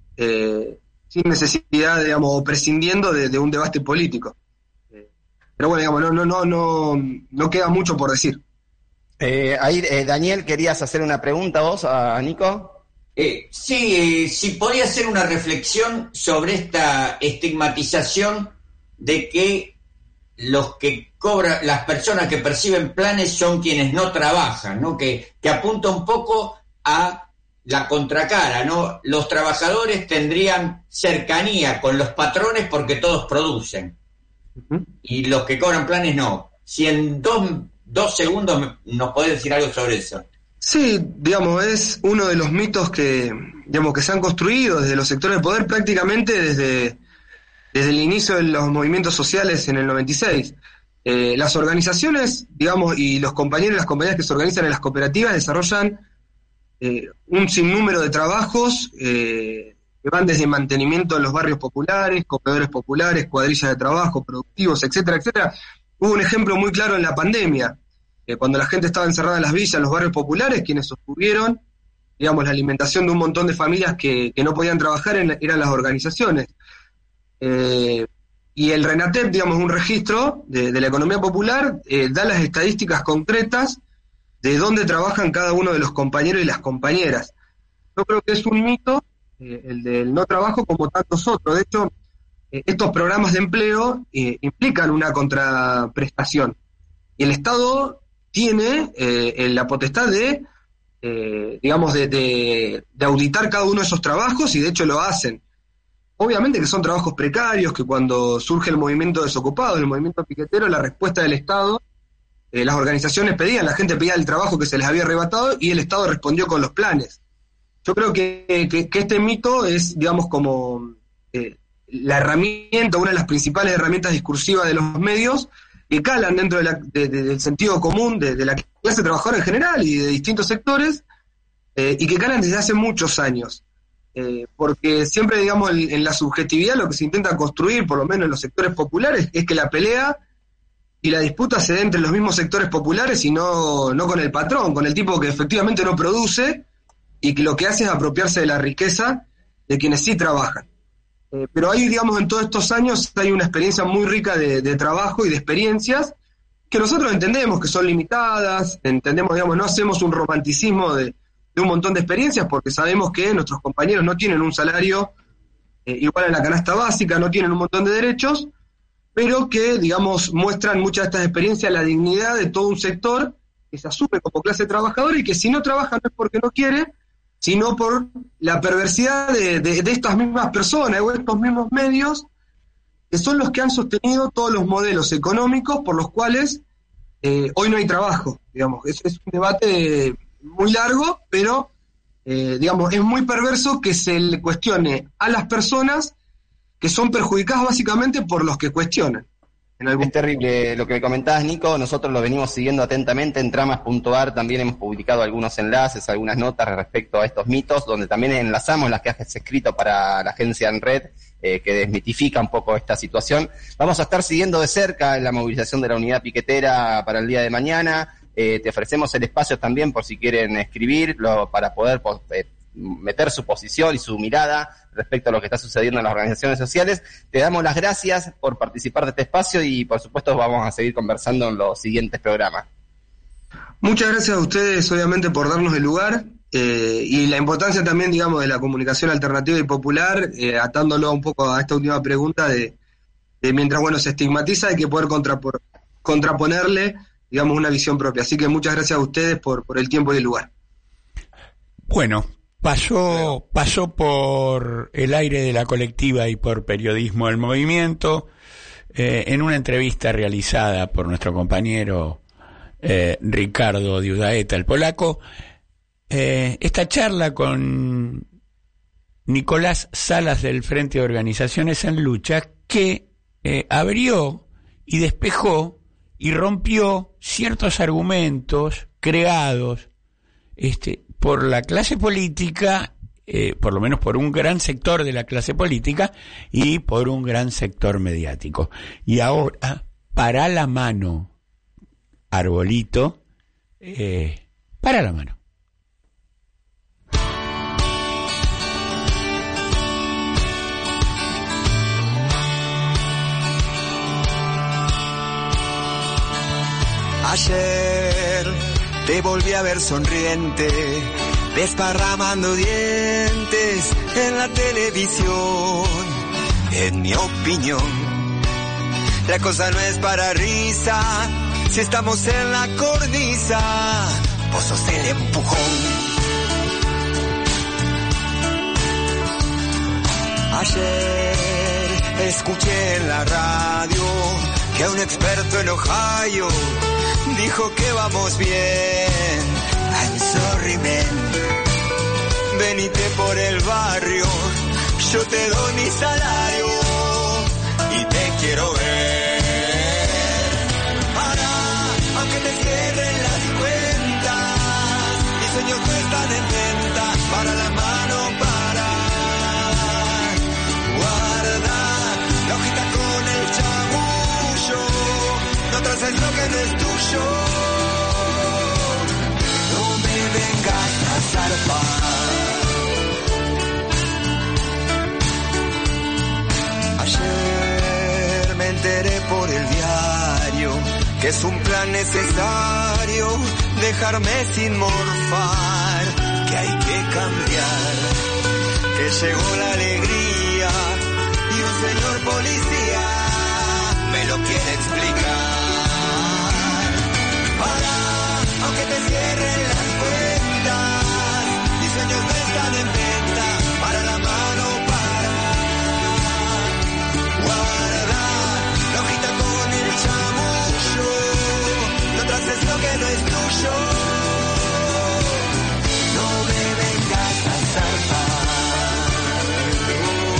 sin necesidad, digamos, o prescindiendo de un debate político. Pero bueno, digamos, no queda mucho por decir. Ahí, Daniel, ¿querías hacer una pregunta vos a Nico? Sí, si podía hacer una reflexión sobre esta estigmatización de que los que cobran, las personas que perciben planes son quienes no trabajan, ¿no? Que apunta un poco a la contracara, ¿no? Los trabajadores tendrían cercanía con los patrones porque todos producen. Y los que cobran planes no. Si en dos segundos nos podés decir algo sobre eso. Sí, digamos, es uno de los mitos que se han construido desde los sectores de poder prácticamente desde el inicio de los movimientos sociales en el 96. Las organizaciones, digamos, y los compañeros y las compañeras que se organizan en las cooperativas desarrollan un sinnúmero de trabajos que van desde mantenimiento en los barrios populares, comedores populares, cuadrillas de trabajo, productivos, etcétera, etcétera. Hubo un ejemplo muy claro en la pandemia, cuando la gente estaba encerrada en las villas, en los barrios populares, quienes sostuvieron, digamos, la alimentación de un montón de familias que no podían trabajar eran las organizaciones. Y el RENATEP, digamos, un registro de la economía popular, da las estadísticas concretas de dónde trabajan cada uno de los compañeros y las compañeras. Yo creo que es un mito el del no trabajo como tantos otros. De hecho, estos programas de empleo implican una contraprestación. Y el Estado tiene la potestad de auditar cada uno de esos trabajos, y de hecho lo hacen. Obviamente que son trabajos precarios, que cuando surge el movimiento desocupado, el movimiento piquetero, la respuesta del Estado, las organizaciones pedían, la gente pedía el trabajo que se les había arrebatado y el Estado respondió con los planes. Yo creo que este mito es, digamos, como la herramienta, una de las principales herramientas discursivas de los medios, que calan dentro del sentido común de la clase trabajadora en general y de distintos sectores, y que calan desde hace muchos años. Porque siempre, digamos, en la subjetividad lo que se intenta construir, por lo menos en los sectores populares, es que la pelea y la disputa se dé entre los mismos sectores populares y no con el patrón, con el tipo que efectivamente no produce y que lo que hace es apropiarse de la riqueza de quienes sí trabajan. Pero ahí, digamos, en todos estos años hay una experiencia muy rica de trabajo y de experiencias que nosotros entendemos que son limitadas, entendemos, digamos, no hacemos un romanticismo de un montón de experiencias, porque sabemos que nuestros compañeros no tienen un salario igual a la canasta básica, no tienen un montón de derechos, pero que, digamos, muestran muchas de estas experiencias la dignidad de todo un sector que se asume como clase trabajadora y que si no trabaja no es porque no quiere, sino por la perversidad de estas mismas personas o estos mismos medios, que son los que han sostenido todos los modelos económicos por los cuales hoy no hay trabajo. Digamos, es un debate muy largo, pero digamos, es muy perverso que se le cuestione a las personas que son perjudicadas básicamente por los que cuestionan. Es terrible lo que me comentabas, Nico. Nosotros lo venimos siguiendo atentamente. En Tramas.ar también hemos publicado algunos enlaces, algunas notas respecto a estos mitos, donde también enlazamos las que has escrito para la agencia ANRED, que desmitifica un poco esta situación. Vamos a estar siguiendo de cerca la movilización de la unidad piquetera para el día de mañana. Te ofrecemos el espacio también por si quieren escribirlo, para poder meter su posición y su mirada respecto a lo que está sucediendo en las organizaciones sociales. Te damos las gracias por participar de este espacio y por supuesto vamos a seguir conversando en los siguientes programas. Muchas gracias a ustedes, obviamente, por darnos el lugar y la importancia también, digamos, de la comunicación alternativa y popular, atándolo un poco a esta última pregunta de mientras, bueno, se estigmatiza, hay que poder contraponerle, digamos, una visión propia. Así que muchas gracias a ustedes por el tiempo y el lugar. Bueno, pasó por el aire de la colectiva y por Periodismo del Movimiento, en una entrevista realizada por nuestro compañero Ricardo Diudaeta, el polaco, esta charla con Nicolás Salas del Frente de Organizaciones en Lucha, que abrió y despejó y rompió ciertos argumentos creados por la clase política, por lo menos por un gran sector de la clase política y por un gran sector mediático. Y ahora, para la mano, Arbolito, para la mano. Ayer te volví a ver sonriente, desparramando dientes en la televisión. En mi opinión, la cosa no es para risa, si estamos en la cornisa, vos sos el empujón. Ayer escuché en la radio que un experto en Ohio dijo que vamos bien. I'm sorry, man. Venite por el barrio, yo te doy mi salario y te quiero ver. Para, aunque te cierren las cuentas, mis sueños no están en venta. Para la mano, para. Guarda la hojita con el chamullo, no traces lo que no es tuyo. No me vengas a zarpar. Ayer me enteré por el diario que es un plan necesario dejarme sin morfar, que hay que cambiar, que llegó la alegría y un señor policía me lo quiere explicar. Para, aunque te cierren las cuentas, mis sueños no están en venta. Para la mano, para. Guarda la hojita con el chamullo, no traces lo que no es tuyo. No me vengas a zarpar.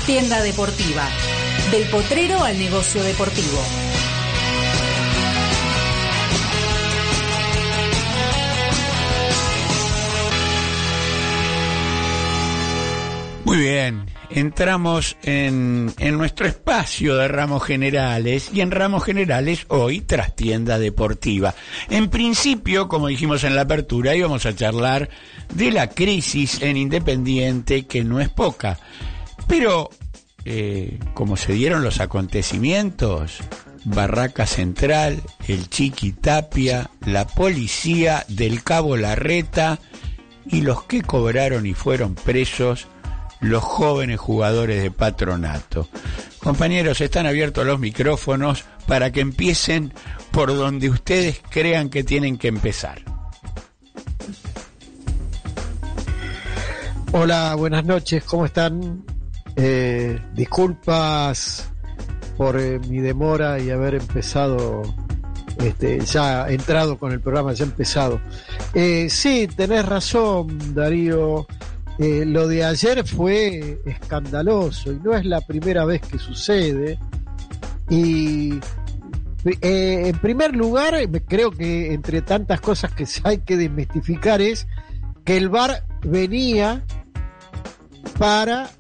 Trastienda Deportiva. Del potrero al negocio deportivo. Muy bien, entramos en nuestro espacio de Ramos Generales, y en Ramos Generales hoy Trastienda Deportiva. En principio, como dijimos en la apertura, íbamos a charlar de la crisis en Independiente, que no es poca, pero como se dieron los acontecimientos, Barraca Central, el Chiqui Tapia, la policía del Cabo Larreta y los que cobraron y fueron presos, los jóvenes jugadores de Patronato. Compañeros, están abiertos los micrófonos para que empiecen por donde ustedes crean que tienen que empezar. Hola, buenas noches, ¿cómo están? Disculpas por mi demora y haber empezado, ya entrado con el programa, ya empezado. Sí, tenés razón, Darío. Lo de ayer fue escandaloso y no es la primera vez que sucede. Y en primer lugar, creo que entre tantas cosas que hay que desmistificar es que el VAR venía para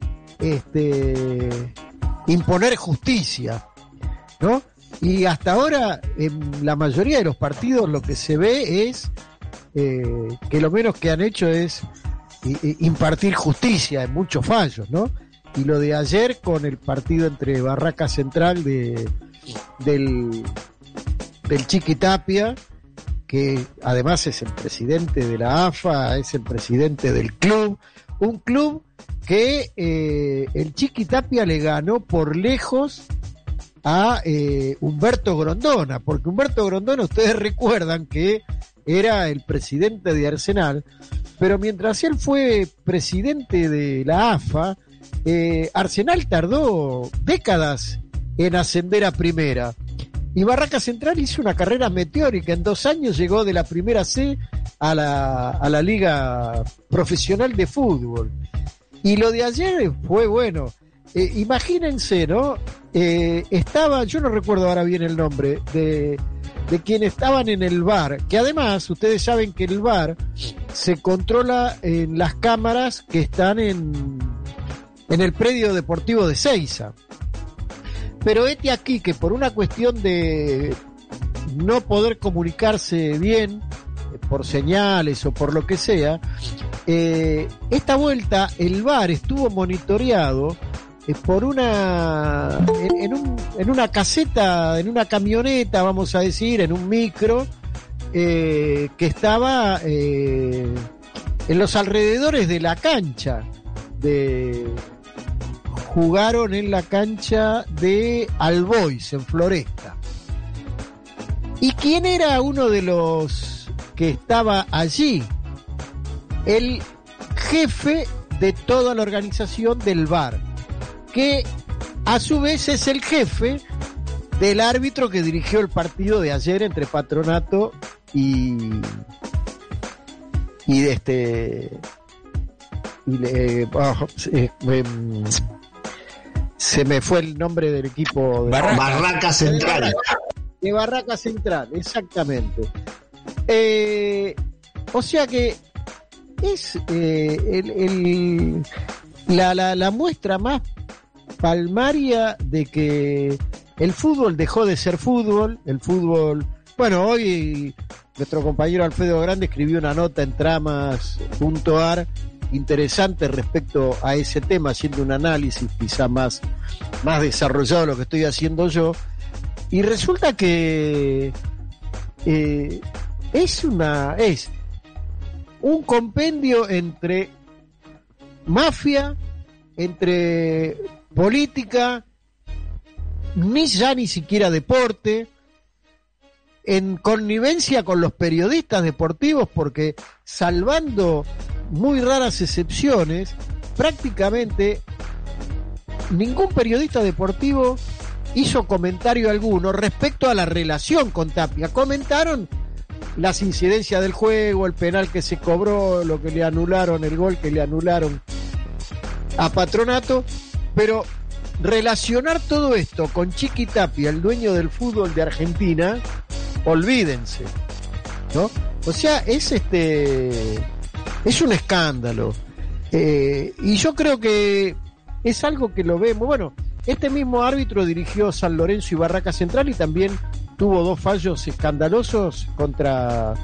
imponer justicia, ¿no? Y hasta ahora en la mayoría de los partidos lo que se ve es que lo menos que han hecho es impartir justicia en muchos fallos, ¿no? Y lo de ayer con el partido entre Barraca Central del Chiqui Tapia, que además es el presidente de la AFA, es el presidente del club, un club que el Chiqui Tapia le ganó por lejos a Humberto Grondona, porque Humberto Grondona, ustedes recuerdan que era el presidente de Arsenal, pero mientras él fue presidente de la AFA, Arsenal tardó décadas en ascender a primera. Y Barraca Central hizo una carrera meteórica. En 2 años llegó de la primera C a la Liga Profesional de Fútbol. Y lo de ayer fue bueno. Imagínense, ¿no? Estaba, yo no recuerdo ahora bien el nombre, de quienes estaban en el VAR, que además ustedes saben que el VAR se controla en las cámaras que están en el predio deportivo de Ezeiza. Pero este aquí, que por una cuestión de no poder comunicarse bien, por señales o por lo que sea, esta vuelta el VAR estuvo monitoreado por en una caseta, en una camioneta, vamos a decir, en un micro, que estaba en los alrededores de la cancha. Jugaron en la cancha de Albois, en Floresta. ¿Y quién era uno de los que estaba allí? El jefe de toda la organización del VAR, que a su vez es el jefe del árbitro que dirigió el partido de ayer entre Patronato se me fue el nombre del equipo. Barraca Central. De Barraca Central, exactamente. O sea que es la muestra más palmaria de que el fútbol dejó de ser fútbol. El fútbol, bueno, hoy nuestro compañero Alfredo Grande escribió una nota en tramas.ar interesante respecto a ese tema, haciendo un análisis quizá más desarrollado de lo que estoy haciendo yo, y resulta que es un compendio entre mafia, entre política, ni siquiera deporte, en connivencia con los periodistas deportivos, porque salvando muy raras excepciones, prácticamente ningún periodista deportivo hizo comentario alguno respecto a la relación con Tapia. Comentaron las incidencias del juego, el penal que se cobró, lo que le anularon, el gol que le anularon a Patronato, Pero relacionar todo esto con Chiqui Tapia, el dueño del fútbol de Argentina, olvídense, ¿no? O sea, es un escándalo. Y yo creo que es algo que lo vemos. Bueno, este mismo árbitro dirigió San Lorenzo y Barraca Central y también tuvo 2 fallos escandalosos contra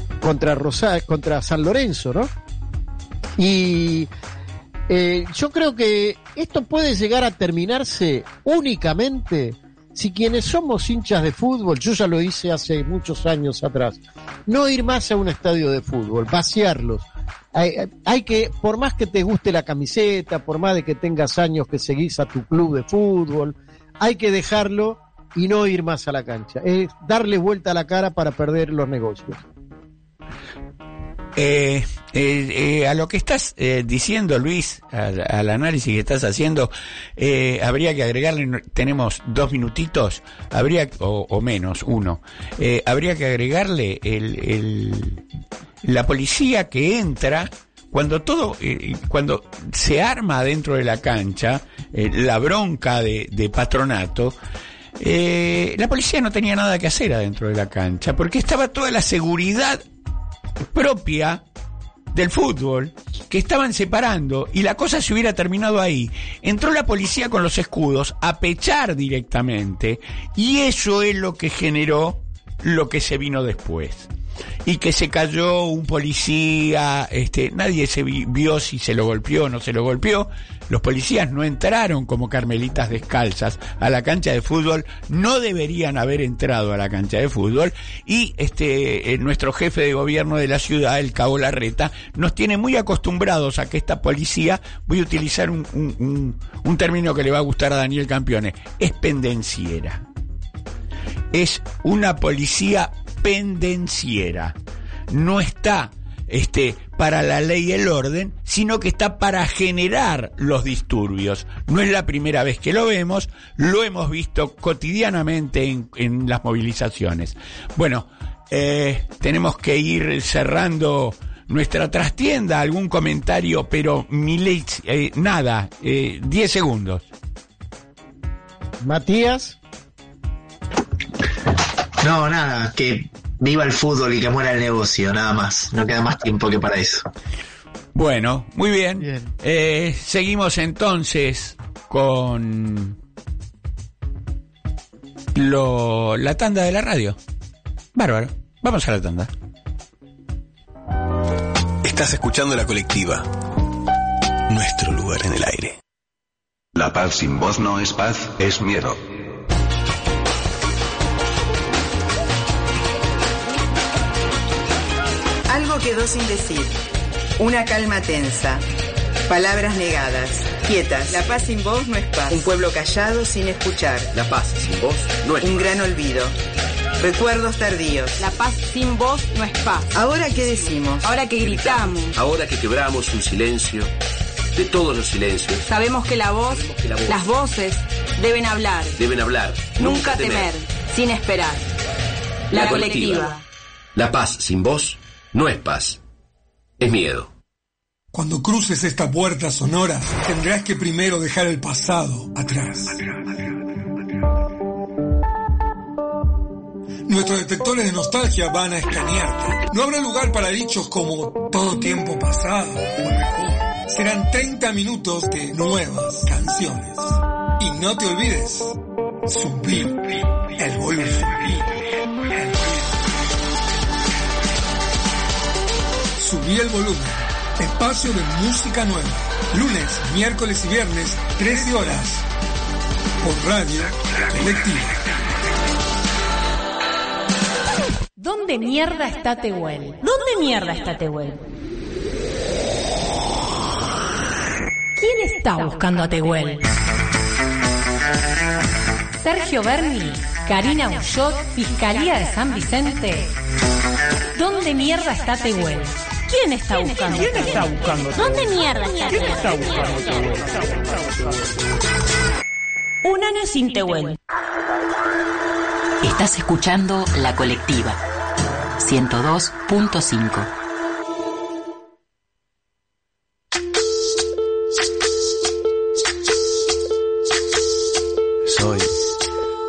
San Lorenzo, ¿no? Y yo creo que esto puede llegar a terminarse únicamente si quienes somos hinchas de fútbol, yo ya lo hice hace muchos años atrás, no ir más a un estadio de fútbol, vaciarlos. Hay que, por más que te guste la camiseta, por más de que tengas años que seguís a tu club de fútbol, hay que dejarlo y no ir más a la cancha. Es darle vuelta a la cara para perder los negocios. A lo que estás diciendo, Luis, al análisis que estás haciendo, habría que agregarle, tenemos 2 minutitos, o menos, 1, habría que agregarle la policía que entra cuando cuando se arma dentro de la cancha, la bronca de Patronato. La policía no tenía nada que hacer adentro de la cancha porque estaba toda la seguridad propia del fútbol que estaban separando y la cosa se hubiera terminado ahí. Entró la policía con los escudos a pechar directamente y eso es lo que generó lo que se vino después. Y que se cayó un policía, nadie se vio si se lo golpeó o no se lo golpeó. Los policías no entraron como carmelitas descalzas a la cancha de fútbol, no deberían haber entrado a la cancha de fútbol y nuestro jefe de gobierno de la ciudad, el Cabo Larreta, nos tiene muy acostumbrados a que esta policía, voy a utilizar un término que le va a gustar a Daniel Campione, es pendenciera. Es una policía pendenciera. No está para la ley y el orden, sino que está para generar los disturbios. No es la primera vez que lo vemos, lo hemos visto cotidianamente en las movilizaciones. Bueno, tenemos que ir cerrando nuestra trastienda. ¿Algún comentario? Pero Milei, nada, 10 segundos. Matías. No, nada, que viva el fútbol y que muera el negocio, nada más. No queda más tiempo que para eso. Bueno, muy bien. Seguimos entonces con la tanda de la radio. Bárbaro, vamos a la tanda. Estás escuchando La Colectiva, nuestro lugar en el aire. La paz sin voz no es paz, es miedo. Algo quedó sin decir. Una calma tensa. Palabras negadas. Quietas. La paz sin voz no es paz. Un pueblo callado sin escuchar. La paz sin voz no es paz. Un gran olvido. Recuerdos tardíos. La paz sin voz no es paz. ¿Ahora qué decimos? Ahora que gritamos. Ahora que quebramos un silencio. De todos los silencios. Sabemos que la voz, las voces, deben hablar. Deben hablar. Nunca temer. Sin esperar. La colectiva. La paz sin voz no es paz, es miedo. Cuando cruces esta puerta sonora, tendrás que primero dejar el pasado atrás. Nuestros detectores de nostalgia van a escanearte. No habrá lugar para dichos como todo tiempo pasado o mejor. Serán 30 minutos de nuevas canciones. Y no te olvides, subir el volumen. Subí el volumen. Espacio de música nueva. Lunes, miércoles y viernes, 13 horas. Por Radio Colectiva. ¿Dónde mierda está Tehuel? ¿Dónde mierda está Tehuel? ¿Quién está buscando a Tehuel? Sergio Berni, Karina Ullot, Fiscalía de San Vicente. ¿Dónde mierda está Tehuel? ¿Quién está buscando? ¿Quién está buscando? ¿Dónde mierda está ¿Quién está buscando Tehuel? Un año sin Tehuel. Estás escuchando La Colectiva 102.5.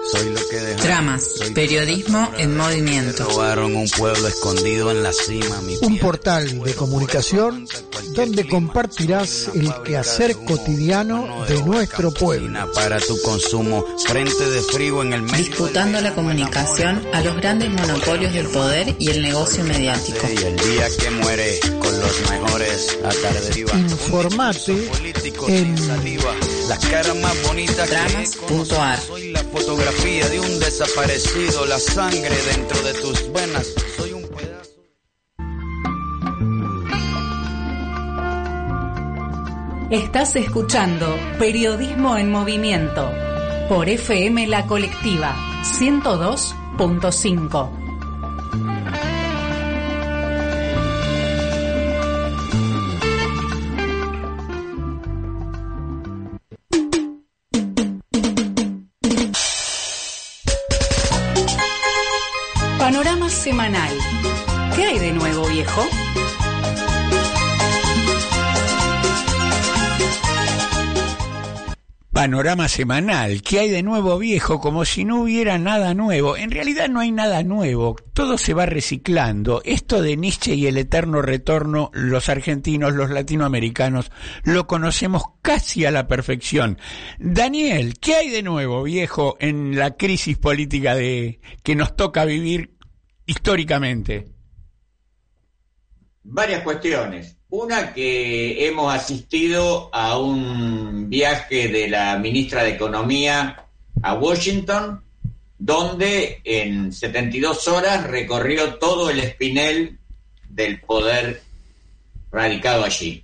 Soy lo que dejaron. Tramas, periodismo en movimiento. Robaron un pueblo escondido en la cima. Un portal de comunicación donde compartirás el quehacer cotidiano de nuestro pueblo. Para tu consumo, frente de frío en el medio. Disputando la comunicación a los grandes monopolios del poder y el negocio mediático. Y el día que muere con los mejores a tarde. Informate en las caras más bonitas. Tramas.ar. Soy la fotografía de un desaparecido, la sangre dentro de tus venas. Soy un pedazo. Estás escuchando Periodismo en Movimiento por FM La Colectiva 102.5. Panorama semanal. ¿Qué hay de nuevo, viejo? Panorama semanal. ¿Qué hay de nuevo, viejo? Como si no hubiera nada nuevo. En realidad no hay nada nuevo. Todo se va reciclando. Esto de Nietzsche y el eterno retorno, los argentinos, los latinoamericanos, lo conocemos casi a la perfección. Daniel, ¿qué hay de nuevo, viejo, en la crisis política que nos toca vivir históricamente? Varias cuestiones. Una, que hemos asistido a un viaje de la ministra de Economía a Washington, donde en 72 horas recorrió todo el espinel del poder radicado allí.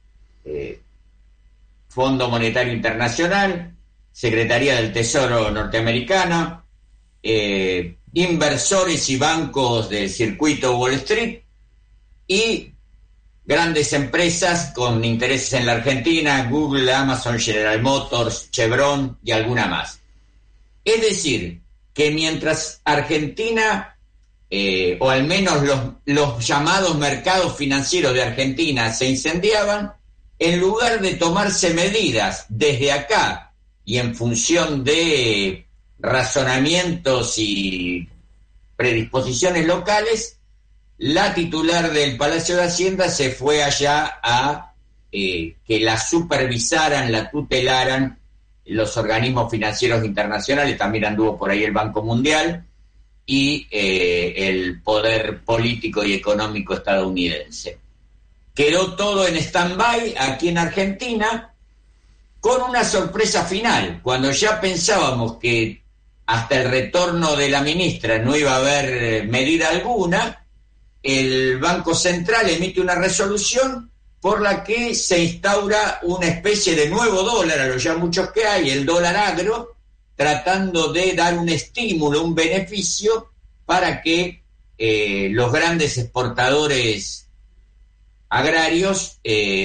Fondo Monetario Internacional, Secretaría del Tesoro norteamericana, inversores y bancos del circuito Wall Street y grandes empresas con intereses en la Argentina, Google, Amazon, General Motors, Chevron y alguna más. Es decir, que mientras Argentina, o al menos los llamados mercados financieros de Argentina se incendiaban, en lugar de tomarse medidas desde acá y en función de razonamientos y predisposiciones locales, la titular del Palacio de Hacienda se fue allá a que la supervisaran, la tutelaran los organismos financieros internacionales. También anduvo por ahí el Banco Mundial y el poder político y económico estadounidense. Quedó todo en stand-by aquí en Argentina, con una sorpresa final. Cuando ya pensábamos que hasta el retorno de la ministra no iba a haber medida alguna, el Banco Central emite una resolución por la que se instaura una especie de nuevo dólar, a los ya muchos que hay, el dólar agro, tratando de dar un estímulo, un beneficio para que los grandes exportadores agrarios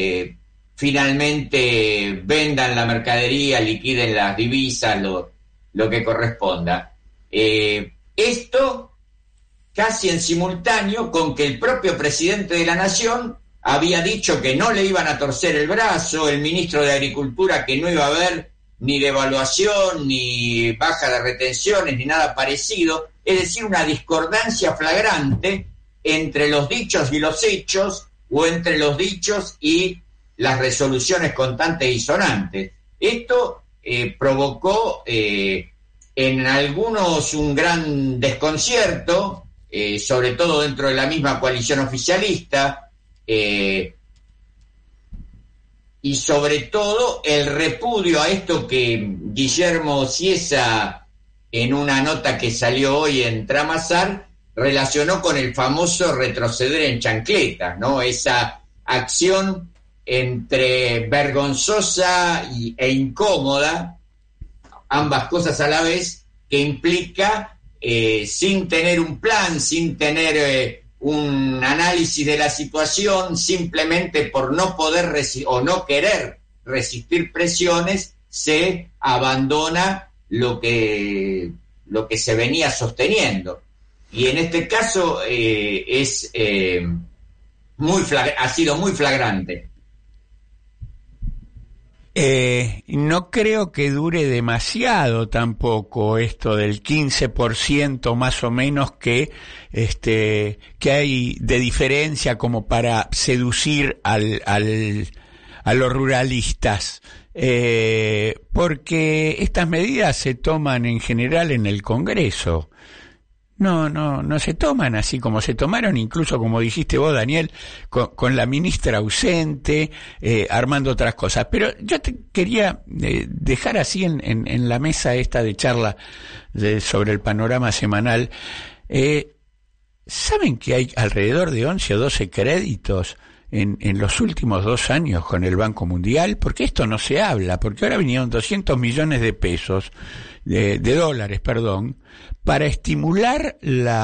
finalmente vendan la mercadería, liquiden las divisas, lo que corresponda. Esto casi en simultáneo con que el propio presidente de la Nación había dicho que no le iban a torcer el brazo, el ministro de Agricultura que no iba a haber ni devaluación, ni baja de retenciones, ni nada parecido. Es decir, una discordancia flagrante entre los dichos y los hechos, o entre los dichos y las resoluciones contantes y sonantes. Esto provocó en algunos un gran desconcierto, sobre todo dentro de la misma coalición oficialista, y sobre todo el repudio a esto que Guillermo Ciesa, en una nota que salió hoy en Tramasar, relacionó con el famoso retroceder en chancleta, ¿no? Esa acción entre vergonzosa e incómoda, ambas cosas a la vez, que implica, sin tener un plan, sin tener un análisis de la situación, simplemente por no poder o no querer resistir presiones, se abandona lo que se venía sosteniendo. Y en este caso ha sido muy flagrante. No creo que dure demasiado tampoco esto del 15% más o menos que hay de diferencia como para seducir a los ruralistas. Porque estas medidas se toman en general en el Congreso. No se toman así como se tomaron, incluso como dijiste vos, Daniel, con la ministra ausente, armando otras cosas. Pero yo te quería dejar así en la mesa esta de charla sobre el panorama semanal. ¿Saben que hay alrededor de 11 o 12 créditos en los últimos 2 años con el Banco Mundial? Porque esto no se habla, porque ahora vinieron 200 millones de pesos, de dólares, perdón, para estimular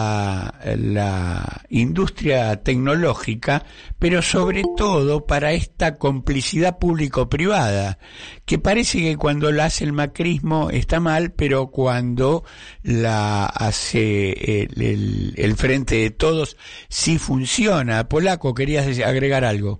la industria tecnológica, pero sobre todo para esta complicidad público-privada, que parece que cuando la hace el macrismo está mal, pero cuando la hace el Frente de Todos sí funciona. Polaco, ¿querías agregar algo?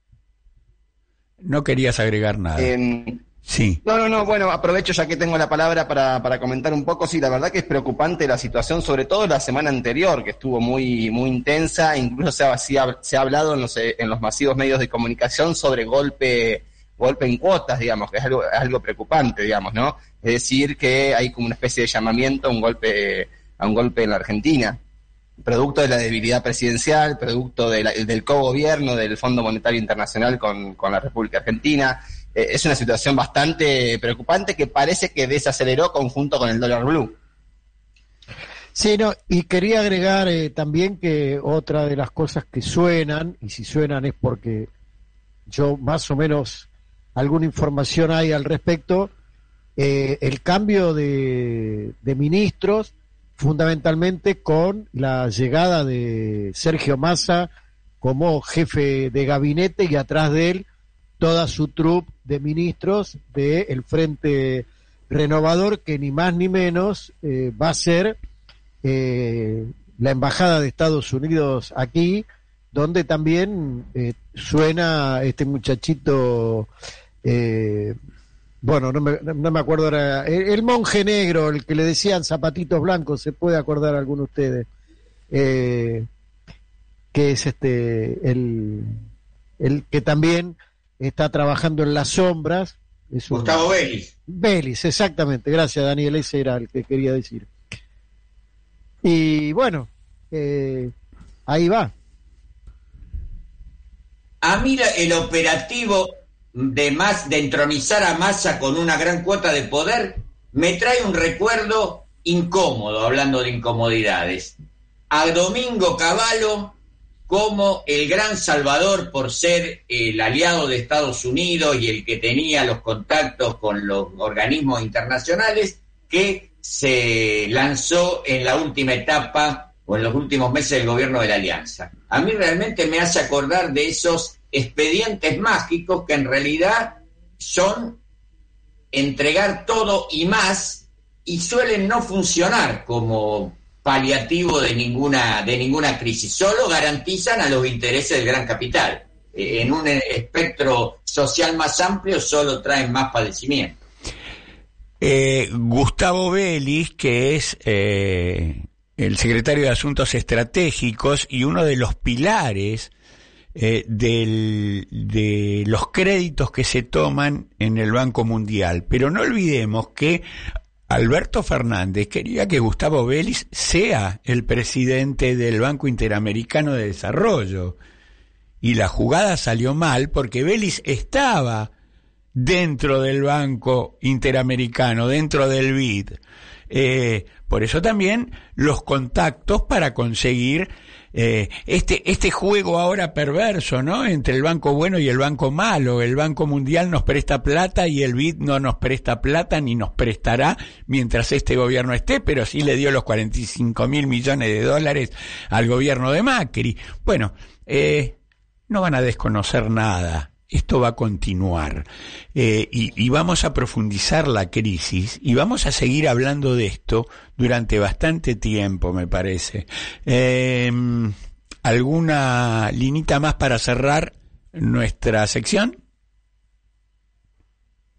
No querías agregar nada. Sí. No, bueno, aprovecho ya que tengo la palabra para comentar un poco. Sí, la verdad que es preocupante la situación, sobre todo la semana anterior, que estuvo muy intensa, incluso se ha hablado en los masivos medios de comunicación sobre golpe en cuotas, digamos, que es algo preocupante, digamos, ¿no? Es decir, que hay como una especie de llamamiento a un golpe en la Argentina, producto de la debilidad presidencial, producto del cogobierno del Fondo Monetario Internacional con la República Argentina. Es una situación bastante preocupante que parece que desaceleró conjunto con el dólar blue. Sí, y quería agregar también que otra de las cosas que suenan, y si suenan es porque yo más o menos alguna información hay al respecto, el cambio de ministros, fundamentalmente con la llegada de Sergio Massa como jefe de gabinete y atrás de él toda su troupe de ministros del Frente Renovador, que ni más ni menos va a ser la Embajada de Estados Unidos aquí, donde también suena este muchachito, bueno, no me acuerdo ahora, el monje negro, el que le decían zapatitos blancos, ¿se puede acordar alguno de ustedes? Que es el que también está trabajando en las sombras. Gustavo Vélez. Vélez, exactamente. Gracias, Daniel. Ese era el que quería decir. Y bueno, ahí va. A mí el operativo de entronizar a Massa con una gran cuota de poder me trae un recuerdo incómodo, hablando de incomodidades. A Domingo Cavallo como el gran salvador por ser el aliado de Estados Unidos y el que tenía los contactos con los organismos internacionales, que se lanzó en la última etapa o en los últimos meses del gobierno de la Alianza. A mí realmente me hace acordar de esos expedientes mágicos que en realidad son entregar todo y más, y suelen no funcionar como paliativo de ninguna crisis, solo garantizan a los intereses del gran capital. En un espectro social más amplio solo traen más padecimiento. Gustavo Vélez, que es el secretario de Asuntos Estratégicos y uno de los pilares de los créditos que se toman en el Banco Mundial. Pero no olvidemos que Alberto Fernández quería que Gustavo Vélez sea el presidente del Banco Interamericano de Desarrollo, y la jugada salió mal porque Vélez estaba dentro del Banco Interamericano, dentro del BID. Por eso también los contactos para conseguir este juego ahora perverso, ¿no? Entre el banco bueno y el banco malo. El Banco Mundial nos presta plata y el BID no nos presta plata ni nos prestará mientras este gobierno esté, pero sí le dio los 45.000 millones de dólares al gobierno de Macri. Bueno, no van a desconocer nada. Esto va a continuar y vamos a profundizar la crisis y vamos a seguir hablando de esto durante bastante tiempo, me parece. ¿Alguna linita más para cerrar nuestra sección?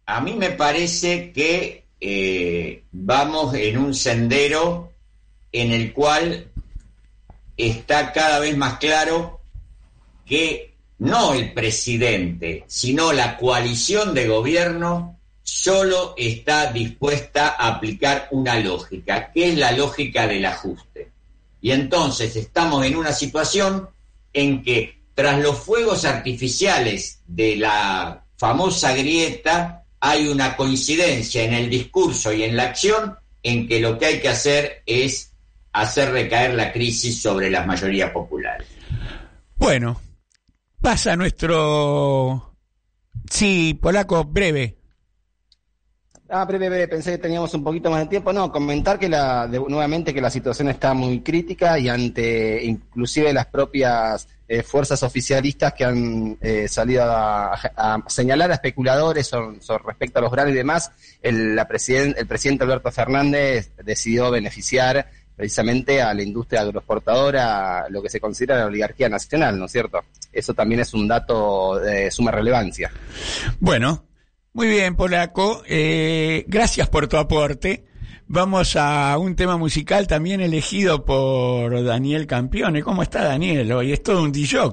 a mí me parece que vamos en un sendero en el cual está cada vez más claro que no el presidente, sino la coalición de gobierno solo está dispuesta a aplicar una lógica, que es la lógica del ajuste. Y entonces estamos en una situación en que tras los fuegos artificiales de la famosa grieta hay una coincidencia en el discurso y en la acción en que lo que hay que hacer es hacer recaer la crisis sobre las mayorías populares. Bueno, pasa nuestro... Sí, Polaco, breve. Breve, pensé que teníamos un poquito más de tiempo. No, comentar que nuevamente que la situación está muy crítica y ante inclusive las propias fuerzas oficialistas que han salido a señalar a especuladores respecto a los granos y demás, el presidente Alberto Fernández decidió beneficiar precisamente a la industria agroexportadora, lo que se considera la oligarquía nacional, ¿no es cierto? Eso también es un dato de suma relevancia. Bueno, muy bien, Polaco. Gracias por tu aporte. Vamos a un tema musical también elegido por Daniel Campione. ¿Cómo está Daniel hoy? Es todo un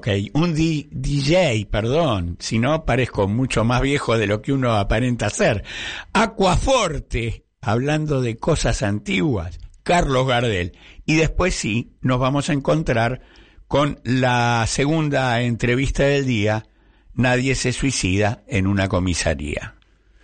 DJ, perdón. Si no, parezco mucho más viejo de lo que uno aparenta ser. Aquaforte, hablando de cosas antiguas. Carlos Gardel. Y después sí, nos vamos a encontrar con la segunda entrevista del día. Nadie se suicida en una comisaría.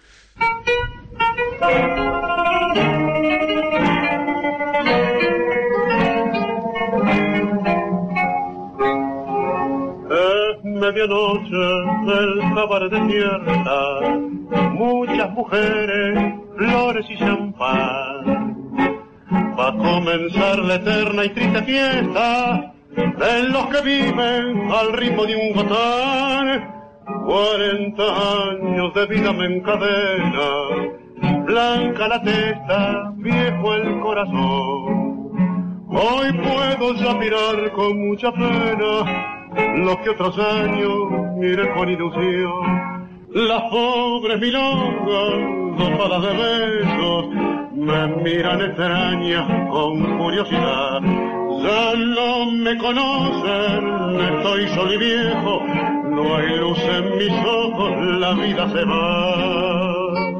Es medianoche, el cabaret despierta, muchas mujeres, flores y champán. Va a comenzar la eterna y triste fiesta de los que viven al ritmo de un gotán. 40 años de vida me encadena, blanca la testa, viejo el corazón. Hoy puedo ya mirar con mucha pena lo que otros años miré con ilusión. Las pobres milongas, dotadas de besos, me miran extrañas con curiosidad. Ya no me conocen, estoy solo y viejo, no hay luz en mis ojos, la vida se va.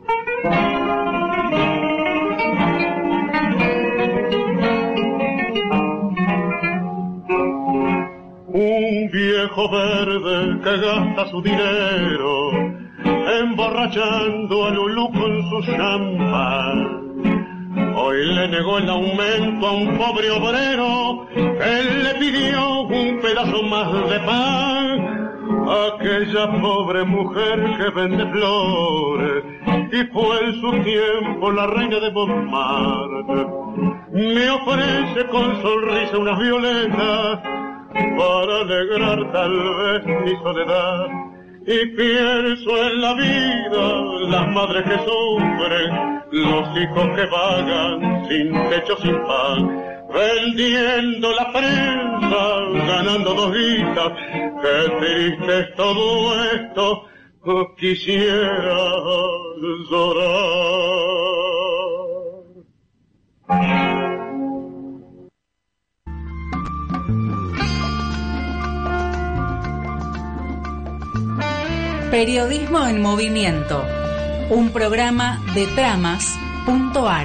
Un viejo verde que gasta su dinero emborrachando a Lulú con su champán. Hoy le negó el aumento a un pobre obrero que le pidió un pedazo más de pan. Aquella pobre mujer que vende flores y fue en su tiempo la reina de Montmartre me ofrece con sonrisa unas violetas para alegrar tal vez mi soledad. Y pienso en la vida, las madres que sufren, los hijos que vagan sin techo, sin pan, vendiendo la prensa, ganando 2 guitas. Qué triste es todo esto, quisiera llorar. Periodismo en Movimiento, un programa de Tramas.ar.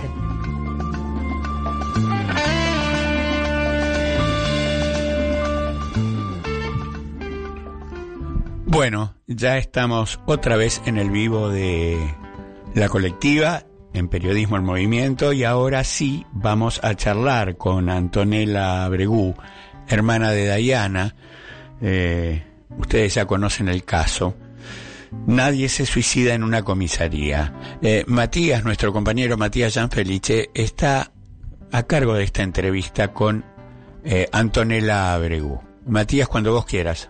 Bueno, ya estamos otra vez en el vivo de la colectiva, en Periodismo en Movimiento, y ahora sí vamos a charlar con Antonella Bregú, hermana de Dayana. Ustedes ya conocen el caso. Nadie se suicida en una comisaría. Matías, nuestro compañero Matías Gianfelice, está a cargo de esta entrevista con Antonella Bregú. Matías, cuando vos quieras.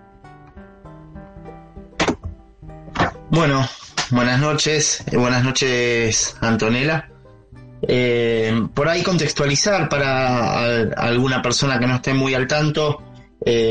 Bueno, buenas noches Antonella. Por ahí contextualizar para alguna persona que no esté muy al tanto.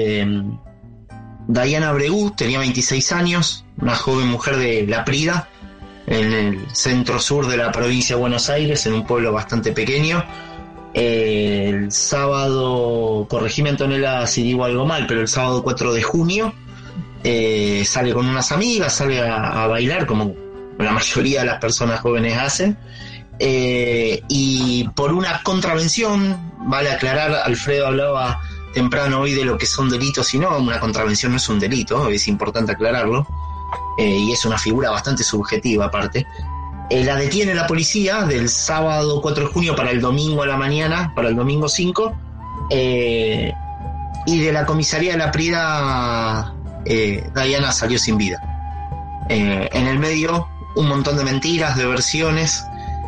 Dayana Bregú tenía 26 años, una joven mujer de La Prida, en el centro-sur de la provincia de Buenos Aires, en un pueblo bastante pequeño. El sábado, corregime Antonella si digo algo mal, pero el sábado 4 de junio sale con unas amigas, sale a bailar como la mayoría de las personas jóvenes hacen, y por una contravención, vale aclarar, Alfredo hablaba temprano hoy de lo que son delitos y no, una contravención no es un delito, es importante aclararlo, y es una figura bastante subjetiva aparte. La detiene la policía del sábado 4 de junio para el domingo a la mañana, para el domingo 5, y de la comisaría de La Prida Diana salió sin vida. En el medio un montón de mentiras, de versiones,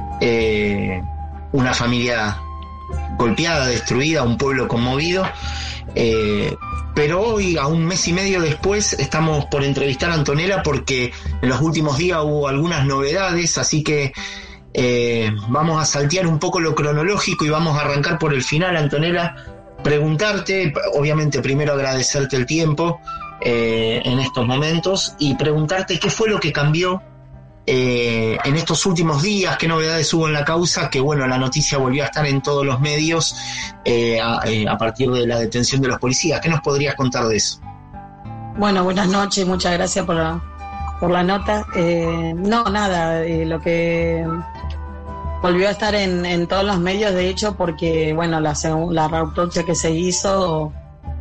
una familia golpeada, destruida, un pueblo conmovido, pero hoy, a un mes y medio después, estamos por entrevistar a Antonella porque en los últimos días hubo algunas novedades, así que vamos a saltear un poco lo cronológico y vamos a arrancar por el final. Antonella, preguntarte, obviamente primero agradecerte el tiempo en estos momentos y preguntarte qué fue lo que cambió en estos últimos días, qué novedades hubo en la causa, que bueno, la noticia volvió a estar en todos los medios a partir de la detención de los policías. ¿Qué nos podrías contar de eso? Bueno, buenas noches, muchas gracias por la nota. No, nada, lo que volvió a estar en todos los medios, de hecho, porque bueno, la autopsia que se hizo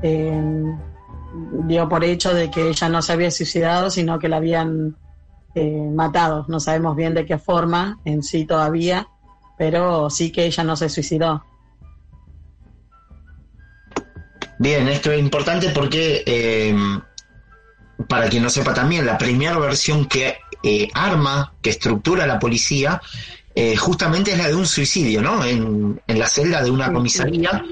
dio por hecho de que ella no se había suicidado, sino que la habían matado. No sabemos bien de qué forma en sí todavía, pero sí que ella no se suicidó. Bien, esto es importante porque para quien no sepa también, la primera versión que estructura la policía justamente es la de un suicidio, ¿no? En la celda de una comisaría,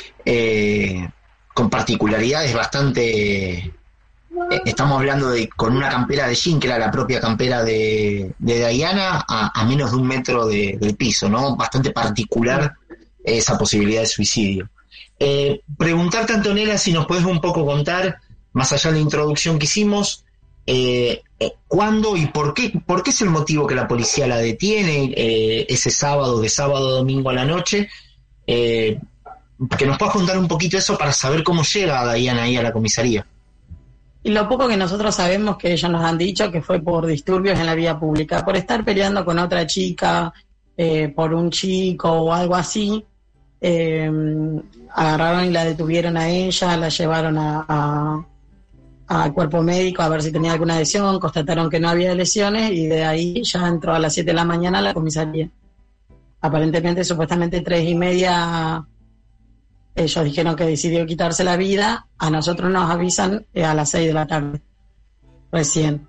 con particularidades bastante... estamos hablando de con una campera de jean, que era la propia campera de Diana, a menos de 1 metro del piso, ¿no? Bastante particular esa posibilidad de suicidio. Preguntarte, Antonella, si nos puedes un poco contar, más allá de la introducción que hicimos, cuándo y por qué es el motivo que la policía la detiene ese sábado, de sábado a domingo a la noche, que nos puedas contar un poquito eso para saber cómo llega Diana ahí a la comisaría. Y lo poco que nosotros sabemos, que ellos nos han dicho que fue por disturbios en la vía pública, por estar peleando con otra chica, por un chico o algo así, agarraron y la detuvieron a ella, la llevaron a cuerpo médico a ver si tenía alguna lesión, constataron que no había lesiones y de ahí ya entró a las 7 de la mañana a la comisaría. Aparentemente, supuestamente 3:30, ellos dijeron que decidió quitarse la vida. A nosotros nos avisan a las 6 de la tarde, recién.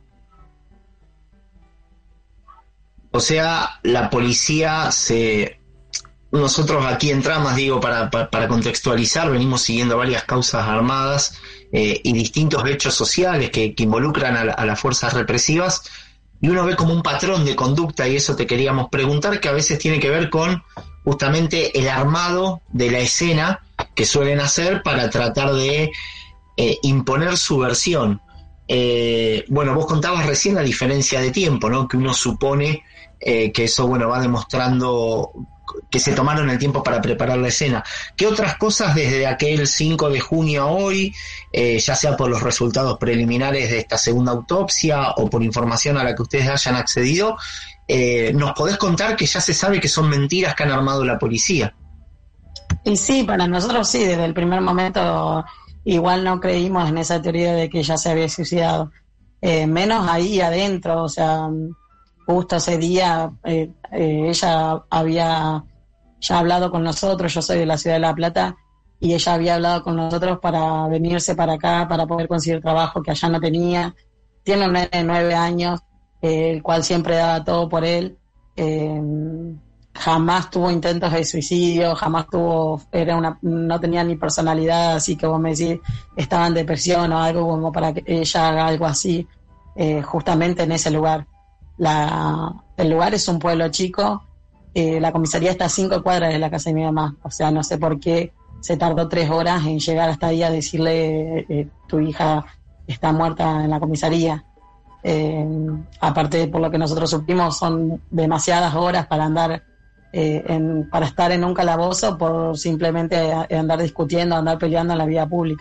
O sea, la policía nosotros aquí en Tramas, digo, para contextualizar, venimos siguiendo varias causas armadas y distintos hechos sociales que involucran a las fuerzas represivas, y uno ve como un patrón de conducta, y eso te queríamos preguntar, que a veces tiene que ver con justamente el armado de la escena que suelen hacer para tratar de imponer su versión. Bueno, vos contabas recién la diferencia de tiempo, ¿no? Que uno supone que eso, bueno, va demostrando que se tomaron el tiempo para preparar la escena. ¿Qué otras cosas desde aquel 5 de junio a hoy, ya sea por los resultados preliminares de esta segunda autopsia o por información a la que ustedes hayan accedido, nos podés contar que ya se sabe que son mentiras que han armado la policía? Y sí, para nosotros sí, desde el primer momento igual no creímos en esa teoría de que ella se había suicidado, menos ahí adentro. O sea, justo ese día ella había ya hablado con nosotros. Yo soy de la ciudad de La Plata y ella había hablado con nosotros para venirse para acá, para poder conseguir trabajo que allá no tenía. Tiene un nene de 9 años, el cual siempre daba todo por él. Jamás tuvo intentos de suicidio, jamás no tenía ni personalidad, así que vos me decís, estaba en depresión o algo como para que ella haga algo así, justamente en ese lugar. El lugar es un pueblo chico, la comisaría está a 5 cuadras de la casa de mi mamá, o sea, no sé por qué se tardó 3 horas en llegar hasta ahí a decirle tu hija está muerta en la comisaría. Aparte, por lo que nosotros supimos, son demasiadas horas para andar para estar en un calabozo por simplemente andar discutiendo, andar peleando en la vía pública.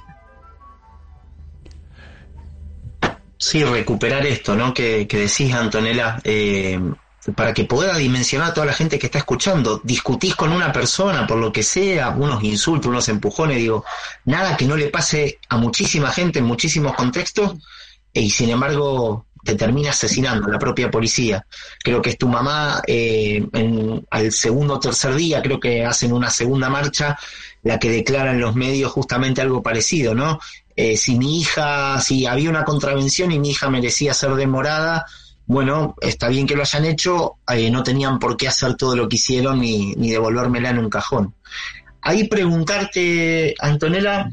Sí, recuperar esto, ¿no? Que decís, Antonella, para que pueda dimensionar a toda la gente que está escuchando. Discutís con una persona por lo que sea, unos insultos, unos empujones, digo, nada que no le pase a muchísima gente en muchísimos contextos, y sin embargo te termina asesinando la propia policía. Creo que es tu mamá, al segundo o tercer día, creo que hacen una segunda marcha, la que declara en los medios justamente algo parecido, ¿no? Si había una contravención y mi hija merecía ser demorada, bueno, está bien que lo hayan hecho, no tenían por qué hacer todo lo que hicieron ni devolvérmela en un cajón. Ahí preguntarte, Antonella,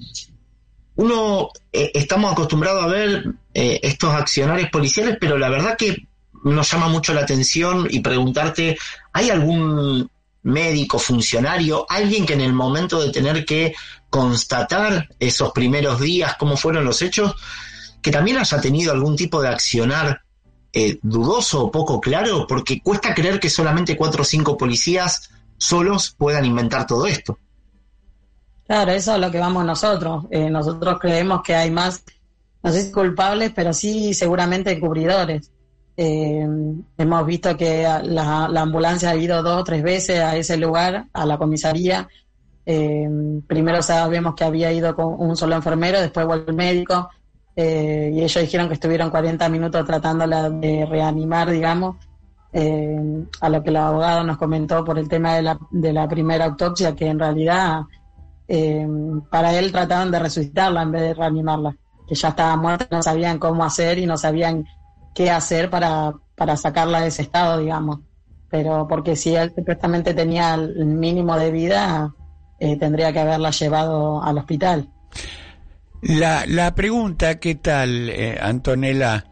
estamos acostumbrados a ver estos accionarios policiales, pero la verdad que nos llama mucho la atención, y preguntarte, ¿hay algún médico, funcionario, alguien que en el momento de tener que constatar esos primeros días cómo fueron los hechos, que también haya tenido algún tipo de accionar dudoso o poco claro? Porque cuesta creer que solamente 4 o 5 policías solos puedan inventar todo esto. Claro, eso es lo que vamos nosotros. Nosotros creemos que hay más, no sé si culpables, pero sí seguramente cubridores. Hemos visto que la ambulancia ha ido 2 o 3 veces a ese lugar, a la comisaría. Primero sabemos que había ido con un solo enfermero, después volvió el médico, y ellos dijeron que estuvieron 40 minutos tratándola de reanimar, digamos. A lo que el abogado nos comentó por el tema de la primera autopsia, que en realidad para él trataban de resucitarla en vez de reanimarla, que ya estaba muerta, no sabían cómo hacer y no sabían qué hacer para sacarla de ese estado, digamos. Pero porque si él supuestamente tenía el mínimo de vida, tendría que haberla llevado al hospital. La pregunta, ¿qué tal, Antonella?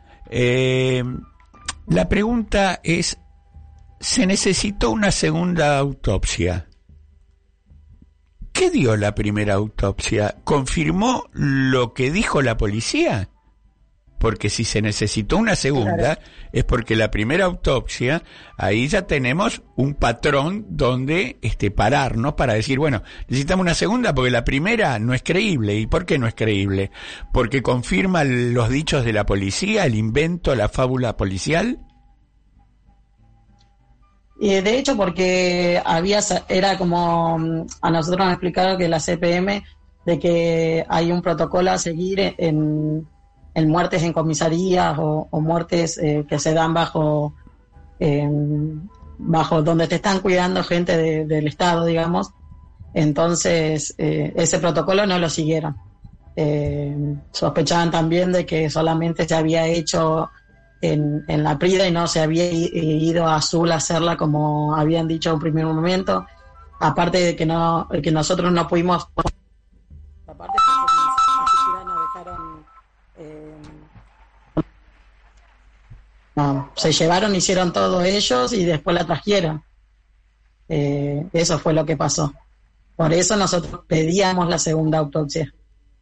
La pregunta es, ¿se necesitó una segunda autopsia? ¿Qué dio la primera autopsia? ¿Confirmó lo que dijo la policía? Porque si se necesitó una segunda, es porque la primera autopsia, ahí ya tenemos un patrón donde pararnos para decir, bueno, necesitamos una segunda porque la primera no es creíble. ¿Y por qué no es creíble? ¿Porque confirma los dichos de la policía, el invento, la fábula policial? Y de hecho, porque era como a nosotros nos explicaron que la CPM, de que hay un protocolo a seguir en muertes en comisarías o muertes que se dan bajo donde te están cuidando gente del Estado, digamos. Entonces, ese protocolo no lo siguieron. Sospechaban también de que solamente se había hecho en la Prida y no se había ido a Azul a hacerla como habían dicho en un primer momento. Aparte de que nosotros no pudimos... Aparte nos dejaron... se llevaron, hicieron todo ellos y después la trajeron. Eso fue lo que pasó. Por eso nosotros pedíamos la segunda autopsia.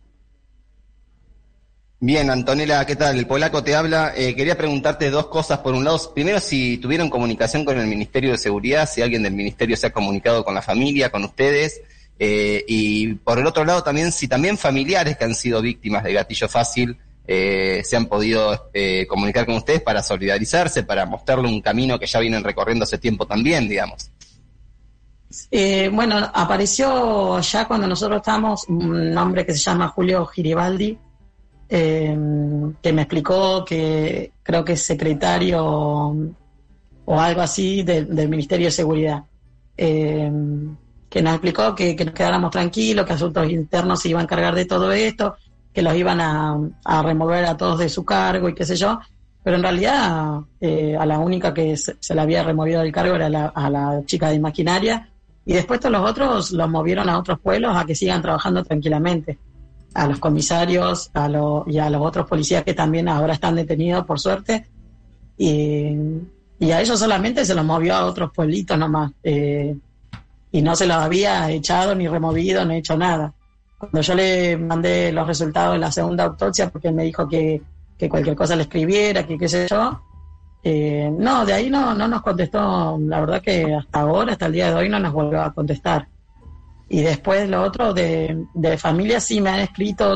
Bien, Antonella, ¿qué tal? El polaco te habla. Quería preguntarte 2 cosas. Por un lado, primero, si tuvieron comunicación con el Ministerio de Seguridad, si alguien del Ministerio se ha comunicado con la familia, con ustedes. Y por el otro lado también, si también familiares que han sido víctimas de gatillo fácil se han podido comunicar con ustedes para solidarizarse, para mostrarle un camino que ya vienen recorriendo hace tiempo también, digamos. Bueno, apareció ya cuando nosotros estábamos un hombre que se llama Julio Giribaldi, que me explicó que creo que es secretario o algo así del Ministerio de Seguridad, que nos explicó que nos quedáramos tranquilos, que Asuntos Internos se iba a encargar de todo esto, que los iban a remover a todos de su cargo y qué sé yo, pero en realidad a la única que se le había removido del cargo era a la chica de Imaquinaria, y después todos los otros los movieron a otros pueblos a que sigan trabajando tranquilamente, a los comisarios y a los otros policías que también ahora están detenidos por suerte, y a ellos solamente se los movió a otros pueblitos nomás, y no se los había echado ni removido, ni hecho nada. Cuando yo le mandé los resultados de la segunda autopsia, porque él me dijo que que cualquier cosa le escribiera, que qué sé yo. No, de ahí no nos contestó, la verdad que hasta ahora, hasta el día de hoy no nos volvió a contestar. Y después lo otro de familia sí me han escrito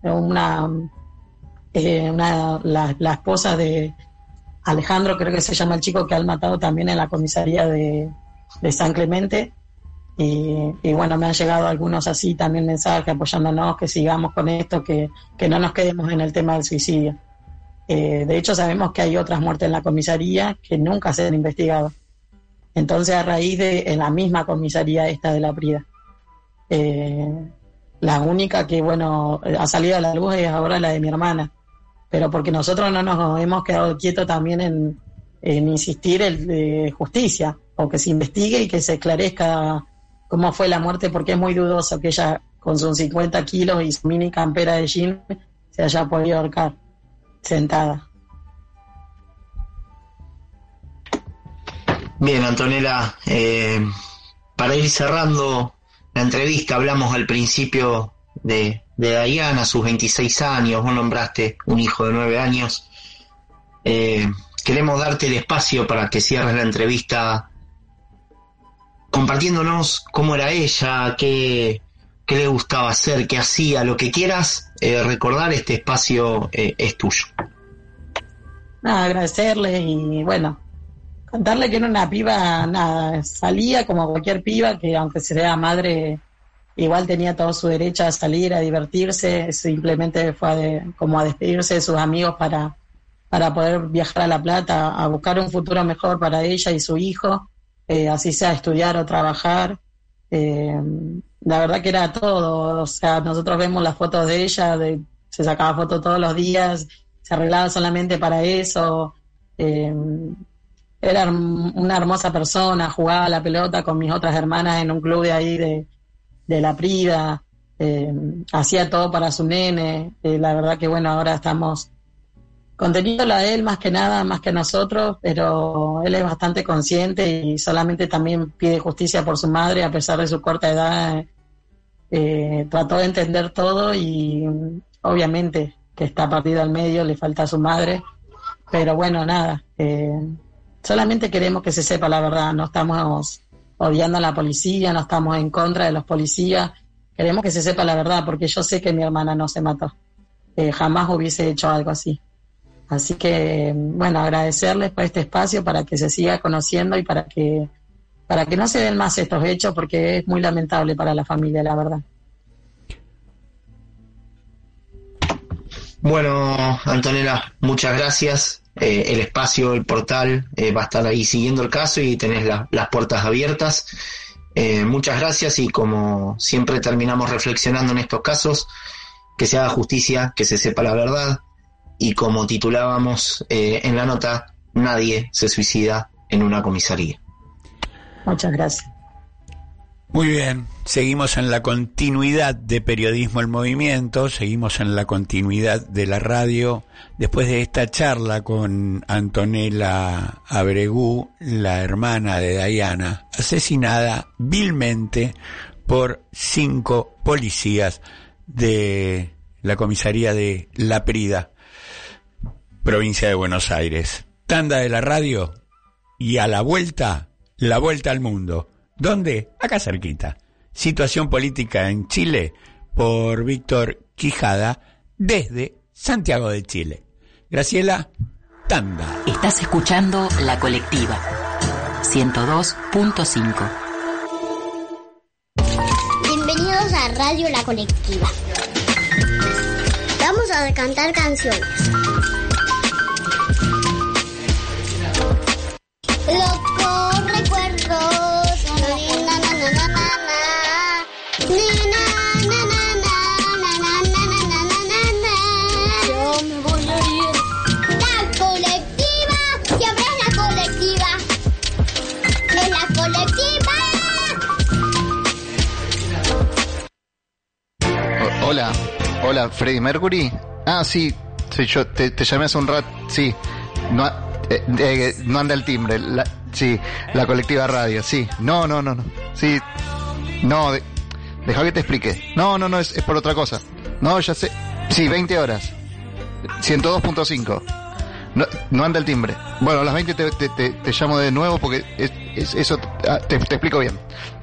la esposa de Alejandro, creo que se llama el chico que han matado también en la comisaría de San Clemente. Y bueno, me han llegado algunos así también mensajes apoyándonos, que sigamos con esto, que no nos quedemos en el tema del suicidio. De hecho, sabemos que hay otras muertes en la comisaría que nunca se han investigado. Entonces, a raíz en la misma comisaría esta de La Prida, la única que, bueno, ha salido a la luz es ahora la de mi hermana. Pero porque nosotros no nos hemos quedado quietos también en insistir en justicia, o que se investigue y que se esclarezca cómo fue la muerte, porque es muy dudoso que ella, con sus 50 kilos y su mini campera de jean, se haya podido ahorcar sentada. Bien, Antonella, para ir cerrando la entrevista, hablamos al principio de Dayana, sus 26 años, vos nombraste un hijo de 9 años. Queremos darte el espacio para que cierres la entrevista compartiéndonos cómo era ella, qué le gustaba hacer, qué hacía, lo que quieras recordar. Este espacio es tuyo. Nada, agradecerle y bueno, contarle que era una piba, nada, salía como cualquier piba, que aunque sea madre, igual tenía todo su derecho a salir, a divertirse. Simplemente fue como a despedirse de sus amigos para poder viajar a La Plata, a buscar un futuro mejor para ella y su hijo, así sea estudiar o trabajar. La verdad que era todo, o sea, nosotros vemos las fotos de ella, se sacaba fotos todos los días, se arreglaba solamente para eso. Era una hermosa persona, jugaba a la pelota con mis otras hermanas en un club de ahí de La Prida, hacía todo para su nene. La verdad que bueno, ahora estamos conteniéndolo a él más que nada, más que a nosotros, pero él es bastante consciente y solamente también pide justicia por su madre, a pesar de su corta edad. Trató de entender todo y obviamente que está partido al medio, le falta a su madre, pero bueno, nada, solamente queremos que se sepa la verdad. No estamos odiando a la policía, no estamos en contra de los policías, queremos que se sepa la verdad, porque yo sé que mi hermana no se mató, jamás hubiese hecho algo así. Así que, bueno, agradecerles por este espacio para que se siga conociendo y para que no se den más estos hechos, porque es muy lamentable para la familia, la verdad. Bueno, Antonella, muchas gracias. El espacio, el portal, va a estar ahí siguiendo el caso y tenés las puertas abiertas. Muchas gracias, y como siempre terminamos reflexionando en estos casos, que se haga justicia, que se sepa la verdad. Y como titulábamos en la nota, nadie se suicida en una comisaría. Muchas gracias. Muy bien, seguimos en la continuidad de Periodismo en Movimiento, seguimos en la continuidad de la radio, después de esta charla con Antonella Abregú, la hermana de Dayana, asesinada vilmente por 5 policías de la comisaría de La Prida, provincia de Buenos Aires. Tanda de la radio y a la vuelta al mundo. ¿Dónde? Acá cerquita. Situación política en Chile por Víctor Quijada desde Santiago de Chile. Graciela, tanda. Estás escuchando La Colectiva 102.5. Bienvenidos a Radio La Colectiva. Vamos a cantar canciones. Locos recuerdos, na na na na na na, na na na na na na na. Yo me voy a ir. La colectiva, siempre es la colectiva. Es la colectiva. Hola, Freddie Mercury. Ah, sí, yo te llamé hace un rato. Sí, no anda el timbre. Sí, la colectiva radio, sí. No. Sí, no, deja que te explique. No, es por otra cosa. No, ya sé. Sí, 20 horas. 102.5. No anda el timbre. Bueno, a las 20 te llamo de nuevo porque eso te explico bien.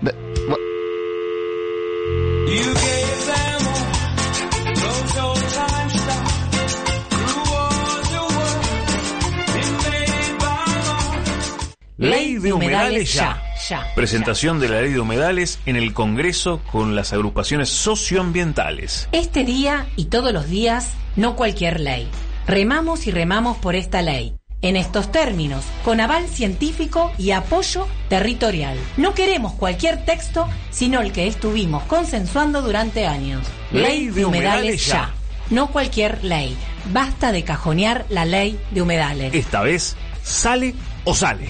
Ley de humedales ya. Presentación de la ley de humedales en el Congreso con las agrupaciones socioambientales. Este día y todos los días, no cualquier ley. Remamos y remamos por esta ley. En estos términos, con aval científico y apoyo territorial. No queremos cualquier texto, sino el que estuvimos consensuando durante años. Ley de humedales ya. No cualquier ley. Basta de cajonear la ley de humedales. Esta vez, sale o sale.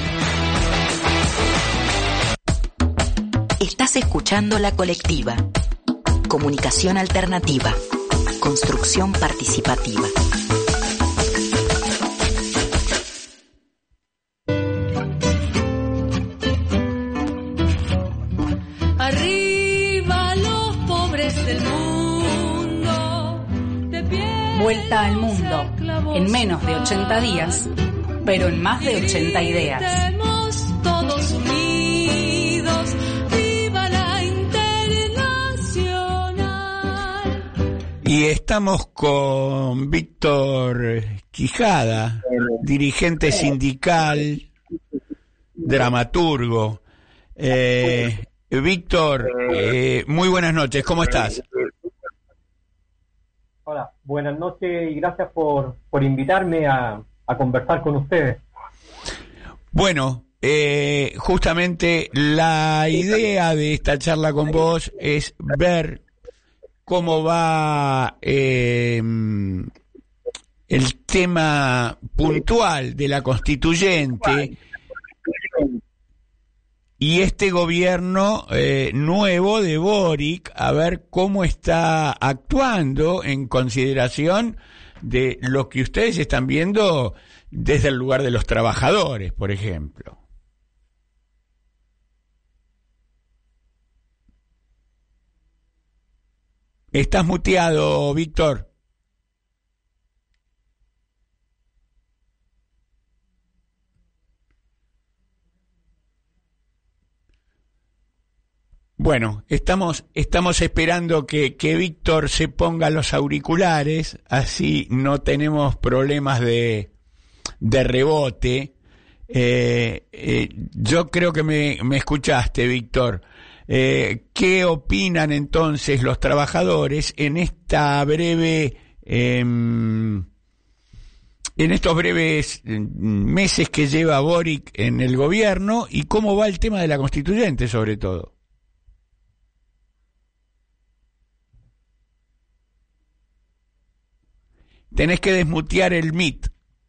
Estás escuchando La Colectiva. Comunicación alternativa. Construcción participativa. Arriba los pobres del mundo. Vuelta al mundo en menos de 80 días, pero en más de 80 ideas. Estemos todos unidos. Viva la Internacional. Y estamos con Víctor Quijada, dirigente sindical, dramaturgo. Víctor, muy buenas noches, ¿cómo estás? Hola, buenas noches y gracias por invitarme a conversar con ustedes. Bueno, justamente la idea de esta charla con vos es ver cómo va el tema puntual de la constituyente y este gobierno nuevo de Boric, a ver cómo está actuando en consideración de lo que ustedes están viendo desde el lugar de los trabajadores, por ejemplo. Estás muteado, Víctor. Bueno, estamos esperando que Víctor se ponga los auriculares, así no tenemos problemas de rebote. Yo creo que me escuchaste, Víctor. ¿Qué opinan entonces los trabajadores en esta breve, en estos breves meses que lleva Boric en el gobierno y cómo va el tema de la constituyente, sobre todo? Tenés que desmutear el Meet.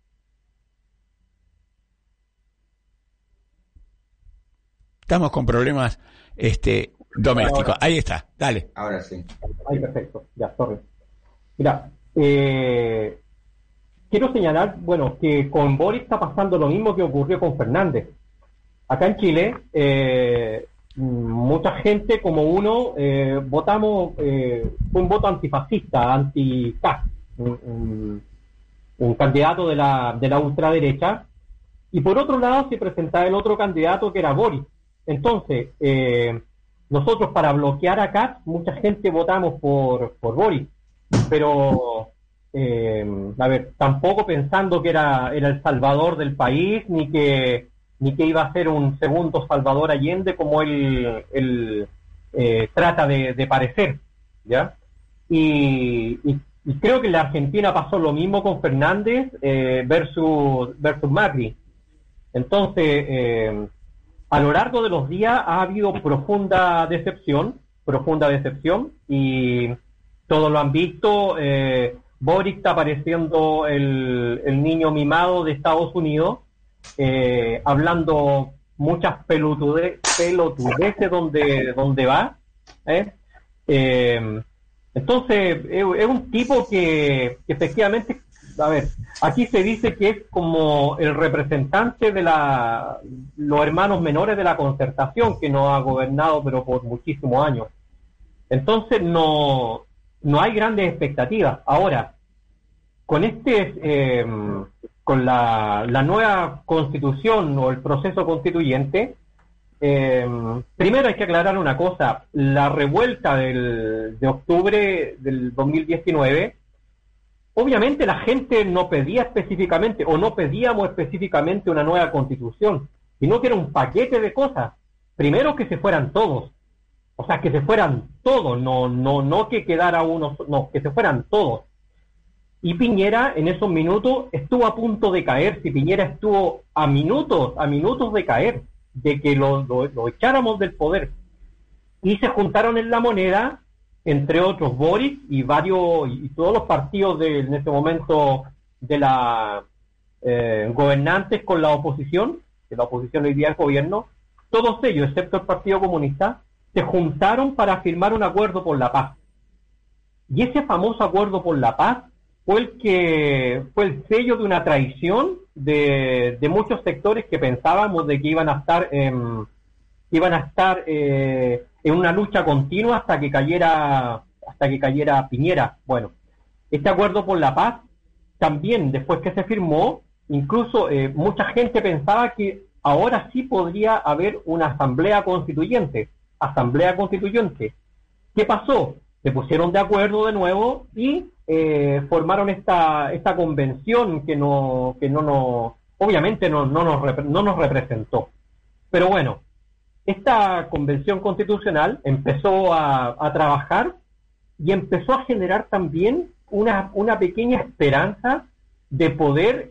Estamos con problemas domésticos. Ahí está, dale. Ahora sí. Ahí, perfecto. Ya, sorry. Mira, quiero señalar, bueno, que con Boric está pasando lo mismo que ocurrió con Fernández. Acá en Chile, mucha gente como uno votamos, fue un voto antifascista, anti-CAS. Un candidato de la ultraderecha, y por otro lado se presentaba el otro candidato que era Boric. Entonces, nosotros para bloquear a Katz, mucha gente votamos por Boric, pero a ver, tampoco pensando que era el salvador del país, ni que iba a ser un segundo Salvador Allende como él trata de parecer, ¿ya? Y creo que en la Argentina pasó lo mismo con Fernández versus Macri. Entonces, a lo largo de los días ha habido profunda decepción, y todos lo han visto. Boric está pareciendo el niño mimado de Estados Unidos, hablando muchas pelotudeces donde va. Entonces, es un tipo que efectivamente, a ver, aquí se dice que es como el representante de los hermanos menores de la Concertación, que nos ha gobernado pero por muchísimos años. Entonces no hay grandes expectativas. Ahora, con la nueva constitución o el proceso constituyente, primero hay que aclarar una cosa: la revuelta de octubre del 2019, obviamente la gente no pedía específicamente, o no pedíamos específicamente una nueva constitución, sino que era un paquete de cosas. Primero, que se fueran todos, o sea, que se fueran todos, no que quedara uno, no, que se fueran todos. Y Piñera en esos minutos estuvo a punto de caer. Si Piñera estuvo a minutos de caer, de que lo echáramos del poder. Y se juntaron en La Moneda, entre otros Boric y todos los partidos en ese momento de la gobernantes con la oposición, que la oposición hoy día es gobierno. Todos ellos, excepto el Partido Comunista, se juntaron para firmar un acuerdo por la paz. Y ese famoso acuerdo por la paz fue el sello de una traición de muchos sectores que pensábamos de que iban a estar en una lucha continua hasta que cayera Piñera. Bueno, este acuerdo por la paz también, después que se firmó, incluso mucha gente pensaba que ahora sí podría haber una asamblea constituyente. ¿Qué pasó? Se pusieron de acuerdo de nuevo y formaron esta convención que obviamente no nos representó. Pero bueno, esta convención constitucional empezó a trabajar y empezó a generar también una pequeña esperanza de poder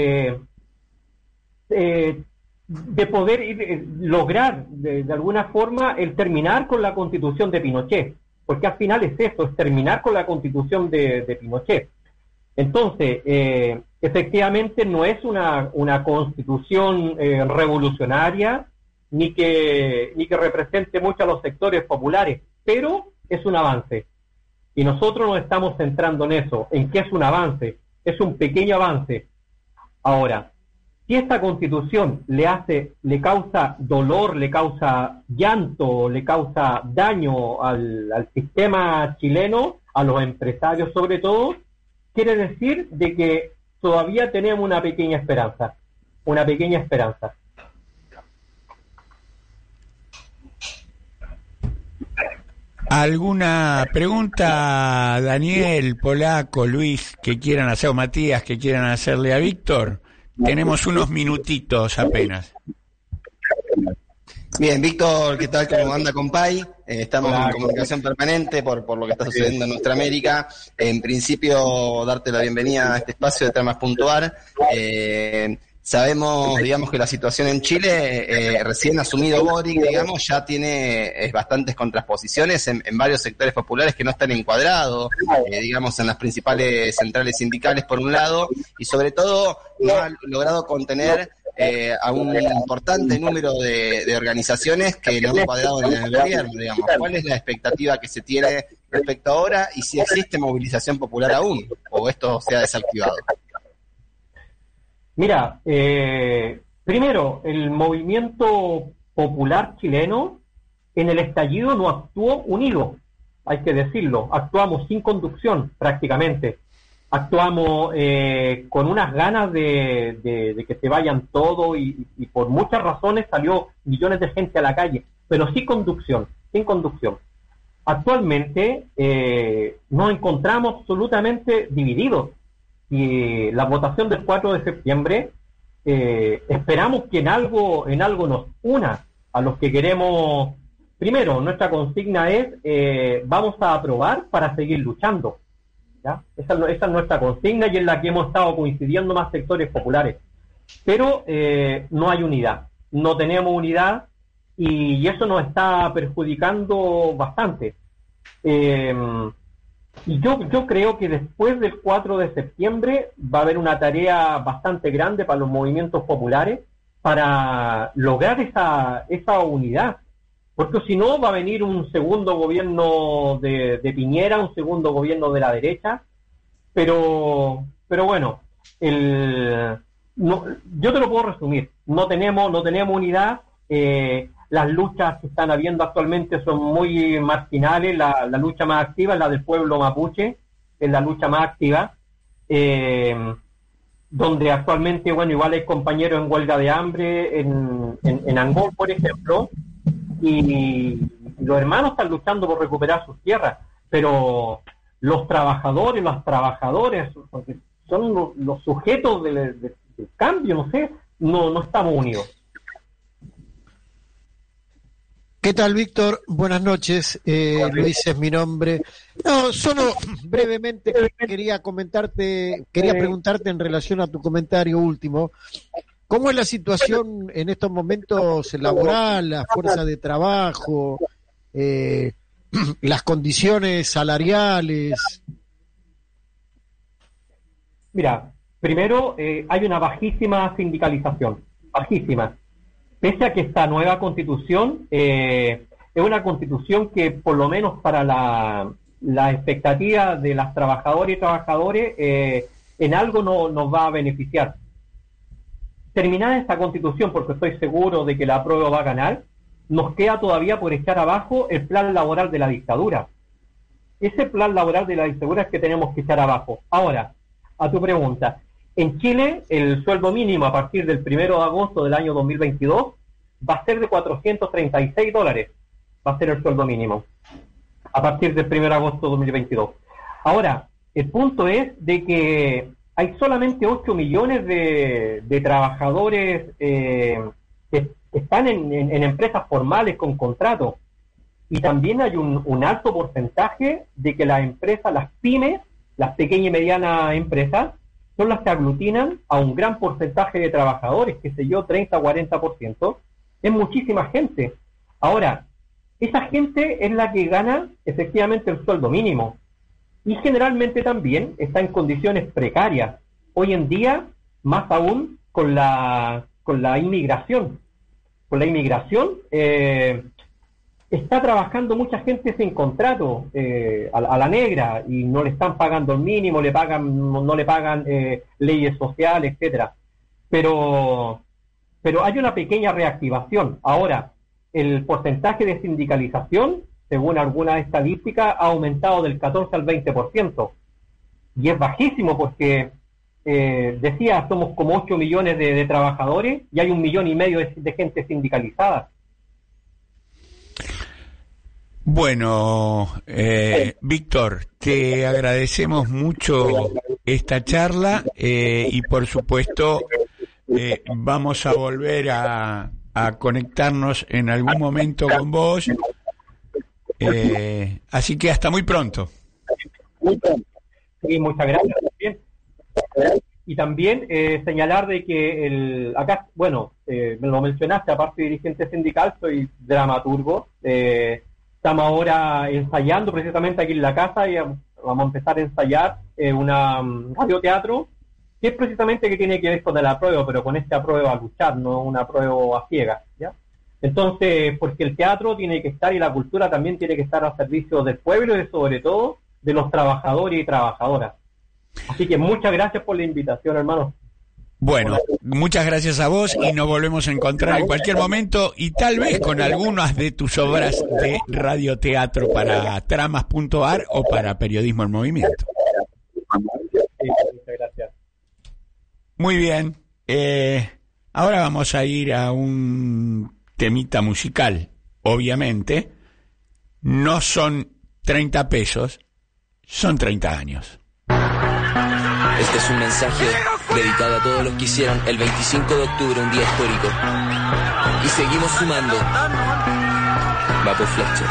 lograr de alguna forma el terminar con la constitución de Pinochet, porque al final es eso, es terminar con la constitución de Pinochet. Entonces, efectivamente no es una constitución revolucionaria, ni que represente mucho a los sectores populares, pero es un avance. Y nosotros nos estamos centrando en eso, en que es un avance, es un pequeño avance. Ahora, si esta constitución le causa dolor, le causa llanto, le causa daño al sistema chileno, a los empresarios sobre todo, quiere decir de que todavía tenemos una pequeña esperanza. ¿Alguna pregunta, Daniel, Polaco, Luis, que quieran hacer, o Matías, que quieran hacerle a Víctor? Tenemos unos minutitos apenas. Bien, Víctor, ¿qué tal? ¿Cómo anda, compay? Estamos en comunicación permanente por lo que está sucediendo en nuestra América. En principio, darte la bienvenida a este espacio de Temas.ar. Sabemos, digamos, que la situación en Chile, recién asumido Boric, digamos, ya tiene bastantes contraposiciones en varios sectores populares que no están encuadrados, digamos, en las principales centrales sindicales, por un lado, y sobre todo no ha logrado contener a un importante número de organizaciones que no han encuadrado en el gobierno, digamos. ¿Cuál es la expectativa que se tiene respecto ahora y si existe movilización popular aún, o esto se ha desactivado? Mira, primero, el movimiento popular chileno en el estallido no actuó unido, hay que decirlo. Actuamos sin conducción prácticamente. Actuamos con unas ganas de que se vayan todos y por muchas razones salió millones de gente a la calle, pero sin conducción. Actualmente nos encontramos absolutamente divididos. Y la votación del 4 de septiembre esperamos que en algo nos una a los que queremos. Primero, nuestra consigna es vamos a aprobar para seguir luchando, ¿ya? Esa es nuestra consigna y es la que hemos estado coincidiendo más sectores populares, pero no hay unidad, no tenemos unidad y eso nos está perjudicando bastante. Y yo creo que después del 4 de septiembre va a haber una tarea bastante grande para los movimientos populares para lograr esa unidad. Porque si no, va a venir un segundo gobierno de Piñera, un segundo gobierno de la derecha. Pero bueno, yo te lo puedo resumir. No tenemos unidad. Las luchas que están habiendo actualmente son muy marginales. La lucha más activa es la del pueblo mapuche, es la lucha más activa. donde actualmente, bueno, igual hay compañeros en huelga de hambre en Angol, por ejemplo, y los hermanos están luchando por recuperar sus tierras, pero los trabajadores, las trabajadoras, porque son los sujetos del cambio, no sé, no estamos unidos. ¿Qué tal, Víctor? Buenas noches. Luis es mi nombre. No, solo brevemente quería preguntarte en relación a tu comentario último. ¿Cómo es la situación en estos momentos laboral, la fuerza de trabajo, las condiciones salariales? Mira, primero hay una bajísima sindicalización, bajísima. Pese a que esta nueva constitución es una constitución que por lo menos para la expectativa de las trabajadoras y trabajadores en algo nos va a beneficiar. Terminada esta constitución, porque estoy seguro de que la apruebo va a ganar, nos queda todavía por echar abajo el plan laboral de la dictadura. Ese plan laboral de la dictadura es que tenemos que echar abajo. Ahora, a tu pregunta, en Chile el sueldo mínimo a partir del 1 de agosto del año 2022 va a ser de $436, va a ser el sueldo mínimo, a partir del 1 de agosto de 2022. Ahora, el punto es de que hay solamente 8 millones de trabajadores que están en empresas formales con contrato, y también hay un alto porcentaje de que las empresas, las pymes, las pequeñas y medianas empresas, son las que aglutinan a un gran porcentaje de trabajadores, qué sé yo, 30 o 40%, es muchísima gente. Ahora, esa gente es la que gana efectivamente el sueldo mínimo, y generalmente también está en condiciones precarias. Hoy en día, más aún con la inmigración. Con la inmigración está trabajando mucha gente sin contrato a la negra, y no le están pagando el mínimo, no le pagan leyes sociales, etcétera. Pero hay una pequeña reactivación. Ahora, el porcentaje de sindicalización, según algunas estadísticas, ha aumentado del 14 al 20%. Y es bajísimo porque, decía, somos como 8 millones de trabajadores y hay 1,5 millones de gente sindicalizada. Bueno, Víctor, te agradecemos mucho esta charla y por supuesto vamos a volver a conectarnos en algún momento con vos, así que hasta muy pronto. Sí, muchas gracias también. Y también señalar de que acá, bueno, me lo mencionaste, aparte de dirigente sindical, soy dramaturgo. Estamos ahora ensayando precisamente aquí en la casa, y vamos a empezar a ensayar un radioteatro, que es precisamente que tiene que ver con el apruebo, pero con este apruebo a luchar, no un apruebo a ciegas, ¿ya? Entonces, porque el teatro tiene que estar, y la cultura también tiene que estar al servicio del pueblo y sobre todo de los trabajadores y trabajadoras. Así que muchas gracias por la invitación, hermano. Bueno, muchas gracias a vos, y nos volvemos a encontrar en cualquier momento, y tal vez con algunas de tus obras de radioteatro para tramas.ar o para Periodismo en Movimiento. Sí, muchas gracias. Muy bien, ahora vamos a ir a un temita musical. Obviamente no son 30 pesos, son 30 años. Este es un mensaje dedicado a todos los que hicieron el 25 de octubre un día histórico. Y seguimos sumando. Va por Fletcher.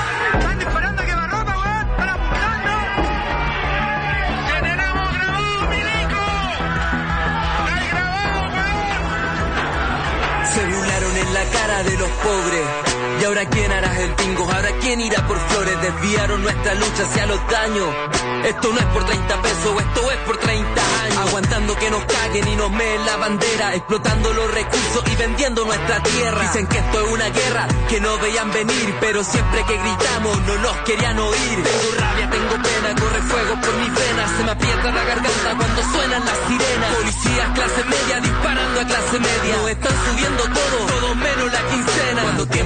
Se burlaron en la cara de los pobres. Y ahora quién hará el bingo, ahora quién irá por flores. Desviaron nuestra lucha hacia los daños. Esto no es por 30 pesos, esto es por 30 años. Aguantando que nos caguen y nos meen la bandera, explotando los recursos y vendiendo nuestra tierra. Dicen que esto es una guerra que no veían venir, pero siempre que gritamos no nos querían oír. Tengo rabia, tengo pena, corre fuego por mis venas. Se me aprieta la garganta cuando suenan las sirenas. Policías clase media disparando a clase media. Nos están subiendo todo menos la quincena. Cuando tiembla su sistema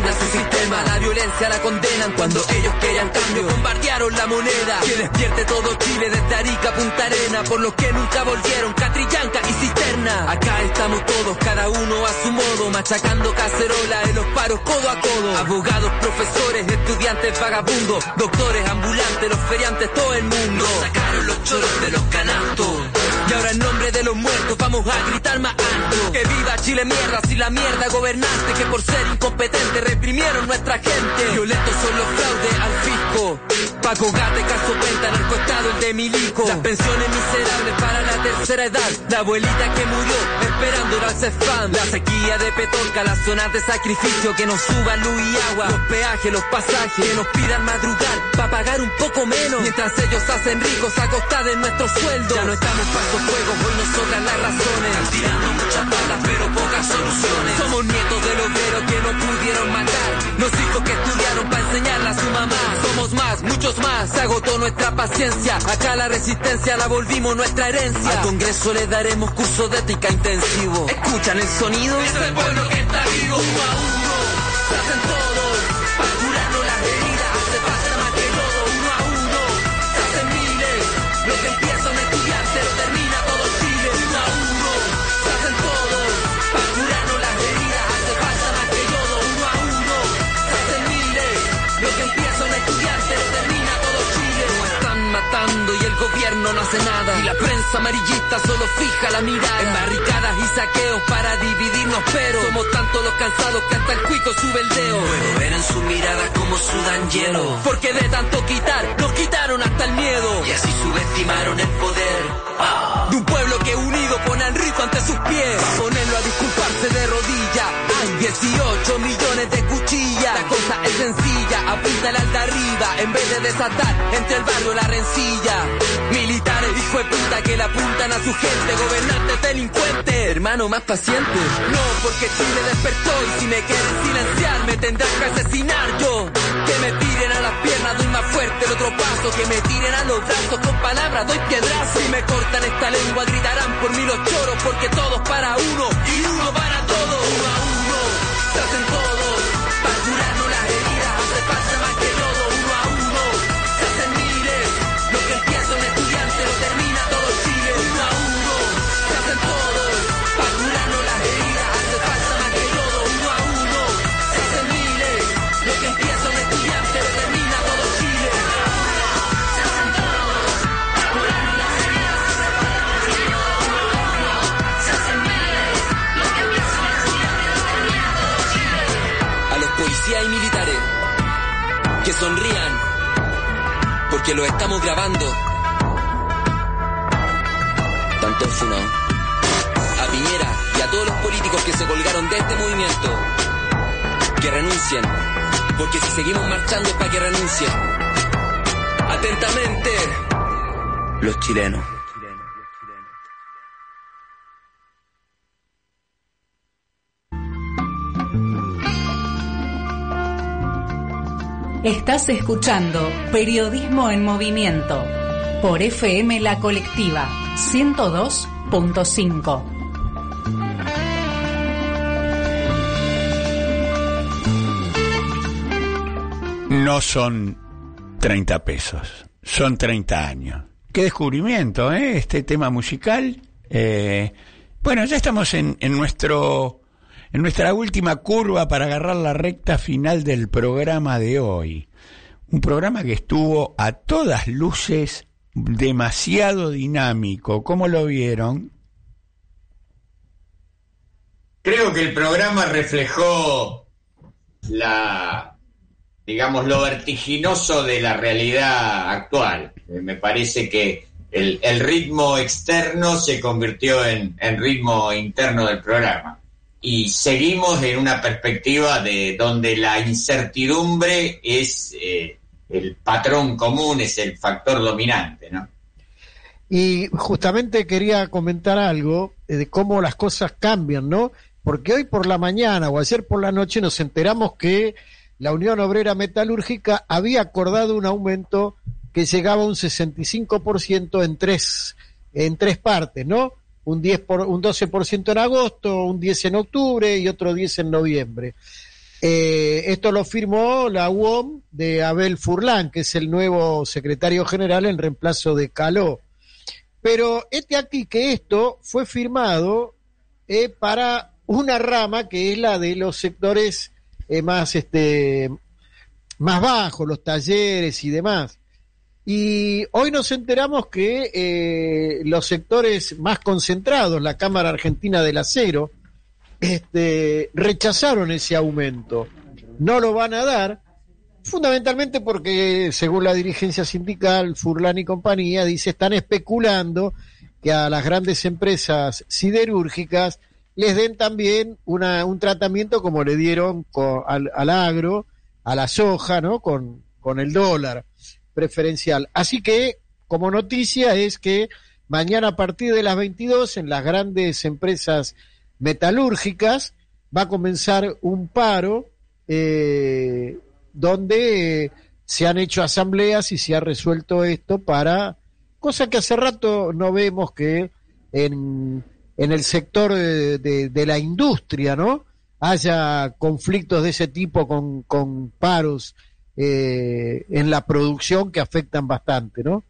sistema. La violencia la condenan cuando ellos querían cambio. Bombardearon la moneda. Que despierte todo Chile desde Arica a Punta Arena. Por los que nunca volvieron, Catrillanca y Cisterna. Acá estamos todos, cada uno a su modo, machacando cacerola en los paros codo a codo. Abogados, profesores, estudiantes, vagabundos, doctores, ambulantes, los feriantes, todo el mundo. Nos sacaron los choros de los canastos. Y ahora en nombre de los muertos vamos a gritar más alto. Que viva Chile mierda, si la mierda gobernante, que por ser incompetente reprimieron nuestra gente. Violentos son los fraudes al fisco. Paco Gate, Caso Penta, narcoestado, el de Milico. Las pensiones miserables para la tercera edad. La abuelita que murió esperando al CEFAM. La sequía de Petorca, las zonas de sacrificio. Que nos suban luz y agua, los peajes, los pasajes. Que nos pidan madrugar para pagar un poco menos. Mientras ellos hacen ricos a costa de nuestros sueldos. Ya no estamos para esos juegos, hoy nos sobran las razones. Están tirando muchas balas pero pocas soluciones. Somos nietos del obrero que no pudieron matar. Los hijos que estudiaron para enseñarle a su mamá. Somos más, muchos más, se agotó nuestra paciencia. Acá la resistencia la volvimos nuestra herencia. Al Congreso le daremos curso de ética intensivo. ¿Escuchan el sonido? Es el pueblo que está vivo. Uno a uno se hacen todos para curarnos las heridas. Hace falta más que todo. Uno a uno se hacen miles. Lo que empieza un estudiante lo termina todo Chile. Uno a uno se hacen todos para curarnos las heridas. Hace falta más que todo. Uno a uno se hacen miles. Lo que empieza un estudiante lo termina todo Chile. Nos están matando y el gobierno no hace nada. Y la prensa amarillista solo fija la mirada en barricadas y saqueos para dividirnos, pero somos tantos los cansados que hasta el cuico sube el dedo. Puedo ver en sus miradas como sudan hielo, porque de tanto quitar nos quitaron hasta el miedo. Y así subestimaron el poder de un pueblo que unido pone al rico ante sus pies. Pa' ponerlo a disculparse de rodillas. Hay 18 millones de cuchillas. La cosa es sencilla, apúntale al de arriba en vez de desatar entre el barrio la rencilla. Militares, hijo de puta, que le apuntan a su gente. Gobernantes delincuentes, hermano más paciente. No, porque Chile despertó y si me quieren silenciar me tendrán que asesinar yo. Que me tiren a las piernas, doy más fuerte el otro paso. Que me tiren a los brazos con palabras, doy piedrazo. Si me cortan esta lengua gritarán por mí los choros, porque todos para uno y uno para todos. Uno a uno se hacen todos para curarnos las heridas. Hace falta más que todo. Uno a uno se hacen miles. Lo que empieza un estudiante lo termina todo Chile. Uno a uno se hacen todos para curarnos las heridas. Hace falta más que todo. Uno a uno se hacen miles. Lo que empieza un estudiante lo termina todo Chile. Se hacen todos para curarnos las heridas. Hace falta más que todo. Uno a uno se hacen miles. Lo que empieza un estudiante lo termina todo Chile. A los policías y militares que sonrían, porque lo estamos grabando. Tanto funados. A Piñera y a todos los políticos que se colgaron de este movimiento, que renuncien, porque si seguimos marchando es para que renuncien. Atentamente, los chilenos. Estás escuchando Periodismo en Movimiento por FM La Colectiva 102.5. No son 30 pesos, son 30 años. Qué descubrimiento, ¿eh? Este tema musical. Bueno, ya estamos en nuestra última curva para agarrar la recta final del programa de hoy. Un programa que estuvo a todas luces demasiado dinámico. ¿Cómo lo vieron? Creo que el programa reflejó lo vertiginoso de la realidad actual. Me parece que el ritmo externo se convirtió en ritmo interno del programa. Y seguimos en una perspectiva de donde la incertidumbre es el patrón común, es el factor dominante, ¿no? Y justamente quería comentar algo de cómo las cosas cambian, ¿no? Porque hoy por la mañana o ayer por la noche nos enteramos que la Unión Obrera Metalúrgica había acordado un aumento que llegaba a un 65% en tres partes, ¿no? Un 12% en agosto, un 10% en octubre y otro 10% en noviembre. Esto lo firmó la UOM de Abel Furlan, que es el nuevo secretario general en reemplazo de Caló. Pero aquí que esto fue firmado para una rama que es la de los sectores más bajos, los talleres y demás. Y hoy nos enteramos que los sectores más concentrados, la Cámara Argentina del Acero, rechazaron ese aumento. No lo van a dar, fundamentalmente porque, según la dirigencia sindical, Furlan y compañía, dice, están especulando que a las grandes empresas siderúrgicas les den también un tratamiento como le dieron al agro, a la soja, ¿no? Con el dólar preferencial. Así que, como noticia, es que mañana a partir de las 22 en las grandes empresas metalúrgicas va a comenzar un paro donde se han hecho asambleas y se ha resuelto esto cosa que hace rato no vemos que en el sector de la industria, ¿no?, haya conflictos de ese tipo con paros en la producción que afectan bastante, ¿no?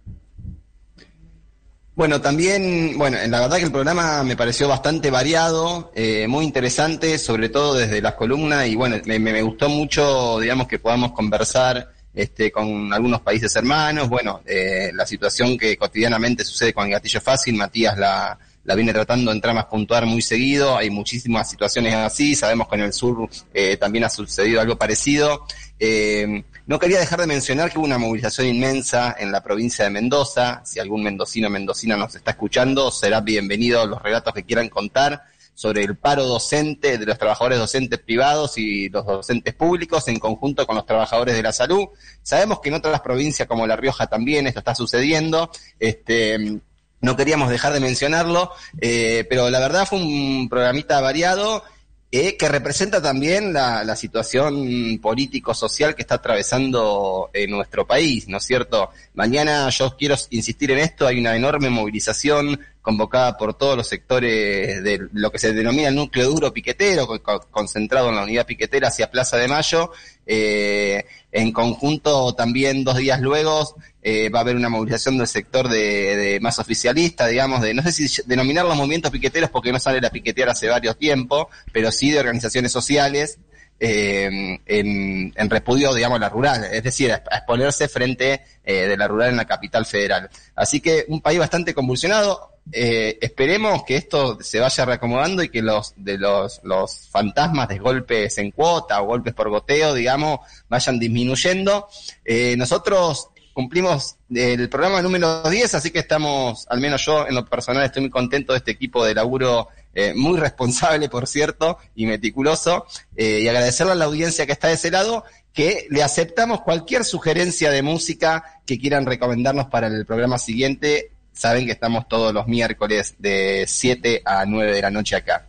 Bueno, también, la verdad que el programa me pareció bastante variado, muy interesante, sobre todo desde las columnas, y bueno, me gustó mucho, digamos, que podamos conversar con algunos países hermanos. La situación que cotidianamente sucede con el gatillo fácil, Matías la viene tratando en tramas puntuar muy seguido, hay muchísimas situaciones así, sabemos que en el sur también ha sucedido algo parecido. No quería dejar de mencionar que hubo una movilización inmensa en la provincia de Mendoza. Si algún mendocino o mendocina nos está escuchando, será bienvenido los relatos que quieran contar sobre el paro docente de los trabajadores docentes privados y los docentes públicos en conjunto con los trabajadores de la salud. Sabemos que en otras provincias como La Rioja también esto está sucediendo. No queríamos dejar de mencionarlo, pero la verdad fue un programita variado que representa también la situación político-social que está atravesando nuestro país, ¿no es cierto? Mañana, yo quiero insistir en esto, hay una enorme movilización convocada por todos los sectores de lo que se denomina el núcleo duro piquetero, concentrado en la unidad piquetera hacia Plaza de Mayo. En conjunto, también 2 días luego, va a haber una movilización del sector de más oficialista, digamos, no sé si denominar los movimientos piqueteros porque no sale la piquetear hace varios tiempos, pero sí de organizaciones sociales en repudio, digamos, a la rural, es decir, a exponerse frente de la rural en la capital federal. Así que un país bastante convulsionado. Esperemos que esto se vaya reacomodando y que los fantasmas de golpes en cuota o golpes por goteo, digamos, vayan disminuyendo. Nosotros cumplimos el programa número 10, así que estamos, al menos yo en lo personal estoy muy contento de este equipo de laburo, muy responsable, por cierto, y meticuloso, y agradecerle a la audiencia que está de ese lado, que le aceptamos cualquier sugerencia de música que quieran recomendarnos para el programa siguiente. Saben que estamos todos los miércoles de 7 a 9 de la noche acá.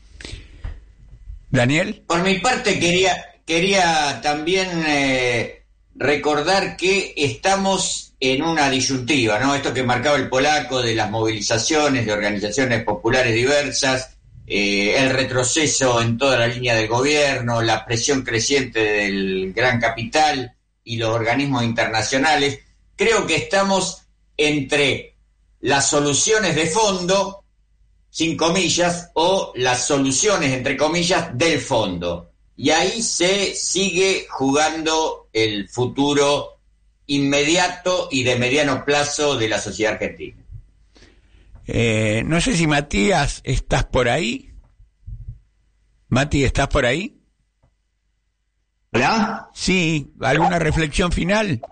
Daniel. Por mi parte quería también recordar que estamos en una disyuntiva, ¿no? Esto que marcaba el polaco de las movilizaciones de organizaciones populares diversas, el retroceso en toda la línea del gobierno, la presión creciente del gran capital y los organismos internacionales. Creo que estamos entre las soluciones de fondo, sin comillas, o las soluciones, entre comillas, del fondo. Y ahí se sigue jugando el futuro inmediato y de mediano plazo de la sociedad argentina. No sé si Matías, ¿estás por ahí? Mati, ¿estás por ahí? ¿Hola? Sí, ¿alguna reflexión final?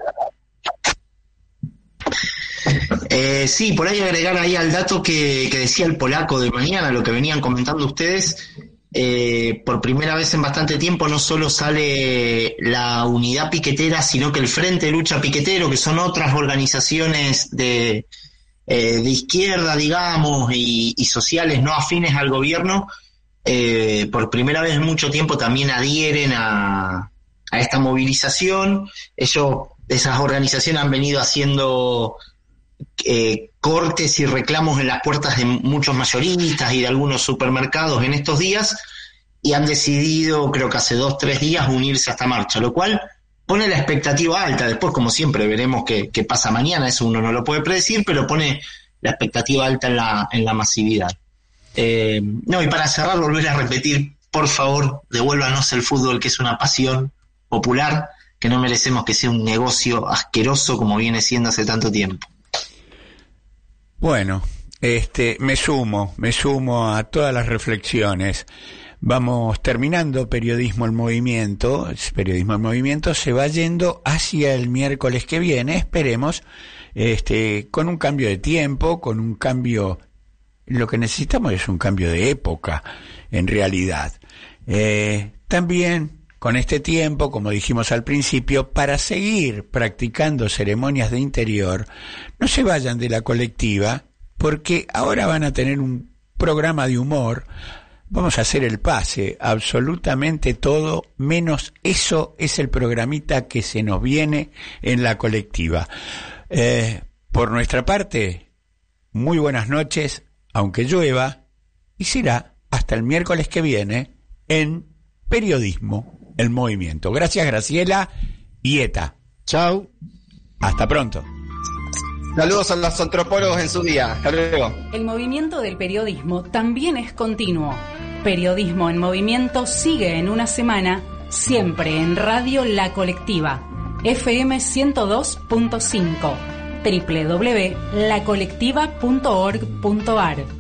Sí, por ahí agregar ahí al dato que decía el polaco de mañana, lo que venían comentando ustedes. Por primera vez en bastante tiempo no solo sale la unidad piquetera, sino que el Frente de Lucha Piquetero, que son otras organizaciones de izquierda, digamos, y sociales no afines al gobierno, por primera vez en mucho tiempo también adhieren a esta movilización. Esas organizaciones han venido haciendo cortes y reclamos en las puertas de muchos mayoristas y de algunos supermercados en estos días, y han decidido, creo que hace 2-3 días, unirse a esta marcha, lo cual pone la expectativa alta. Después, como siempre, veremos qué pasa mañana, eso uno no lo puede predecir, pero pone la expectativa alta en la masividad. No, y para cerrar, volver a repetir, por favor, devuélvanos el fútbol, que es una pasión popular, que no merecemos que sea un negocio asqueroso como viene siendo hace tanto tiempo. Bueno, me sumo a todas las reflexiones. Vamos terminando Periodismo en Movimiento. Periodismo en Movimiento se va yendo hacia el miércoles que viene, esperemos, con un cambio de tiempo, con un cambio. Lo que necesitamos es un cambio de época, en realidad. También con este tiempo, como dijimos al principio, para seguir practicando ceremonias de interior, no se vayan de la colectiva, porque ahora van a tener un programa de humor. Vamos a hacer el pase, absolutamente todo, menos eso es el programita que se nos viene en la colectiva. Por nuestra parte, muy buenas noches, aunque llueva, y será hasta el miércoles que viene en Periodismo en Movimiento. Gracias, Graciela y Eta. Chau. Hasta pronto. Saludos a los antropólogos en su día. Hasta luego. El movimiento del periodismo también es continuo. Periodismo en Movimiento sigue en una semana, siempre en Radio La Colectiva, FM 102.5, www.lacolectiva.org.ar.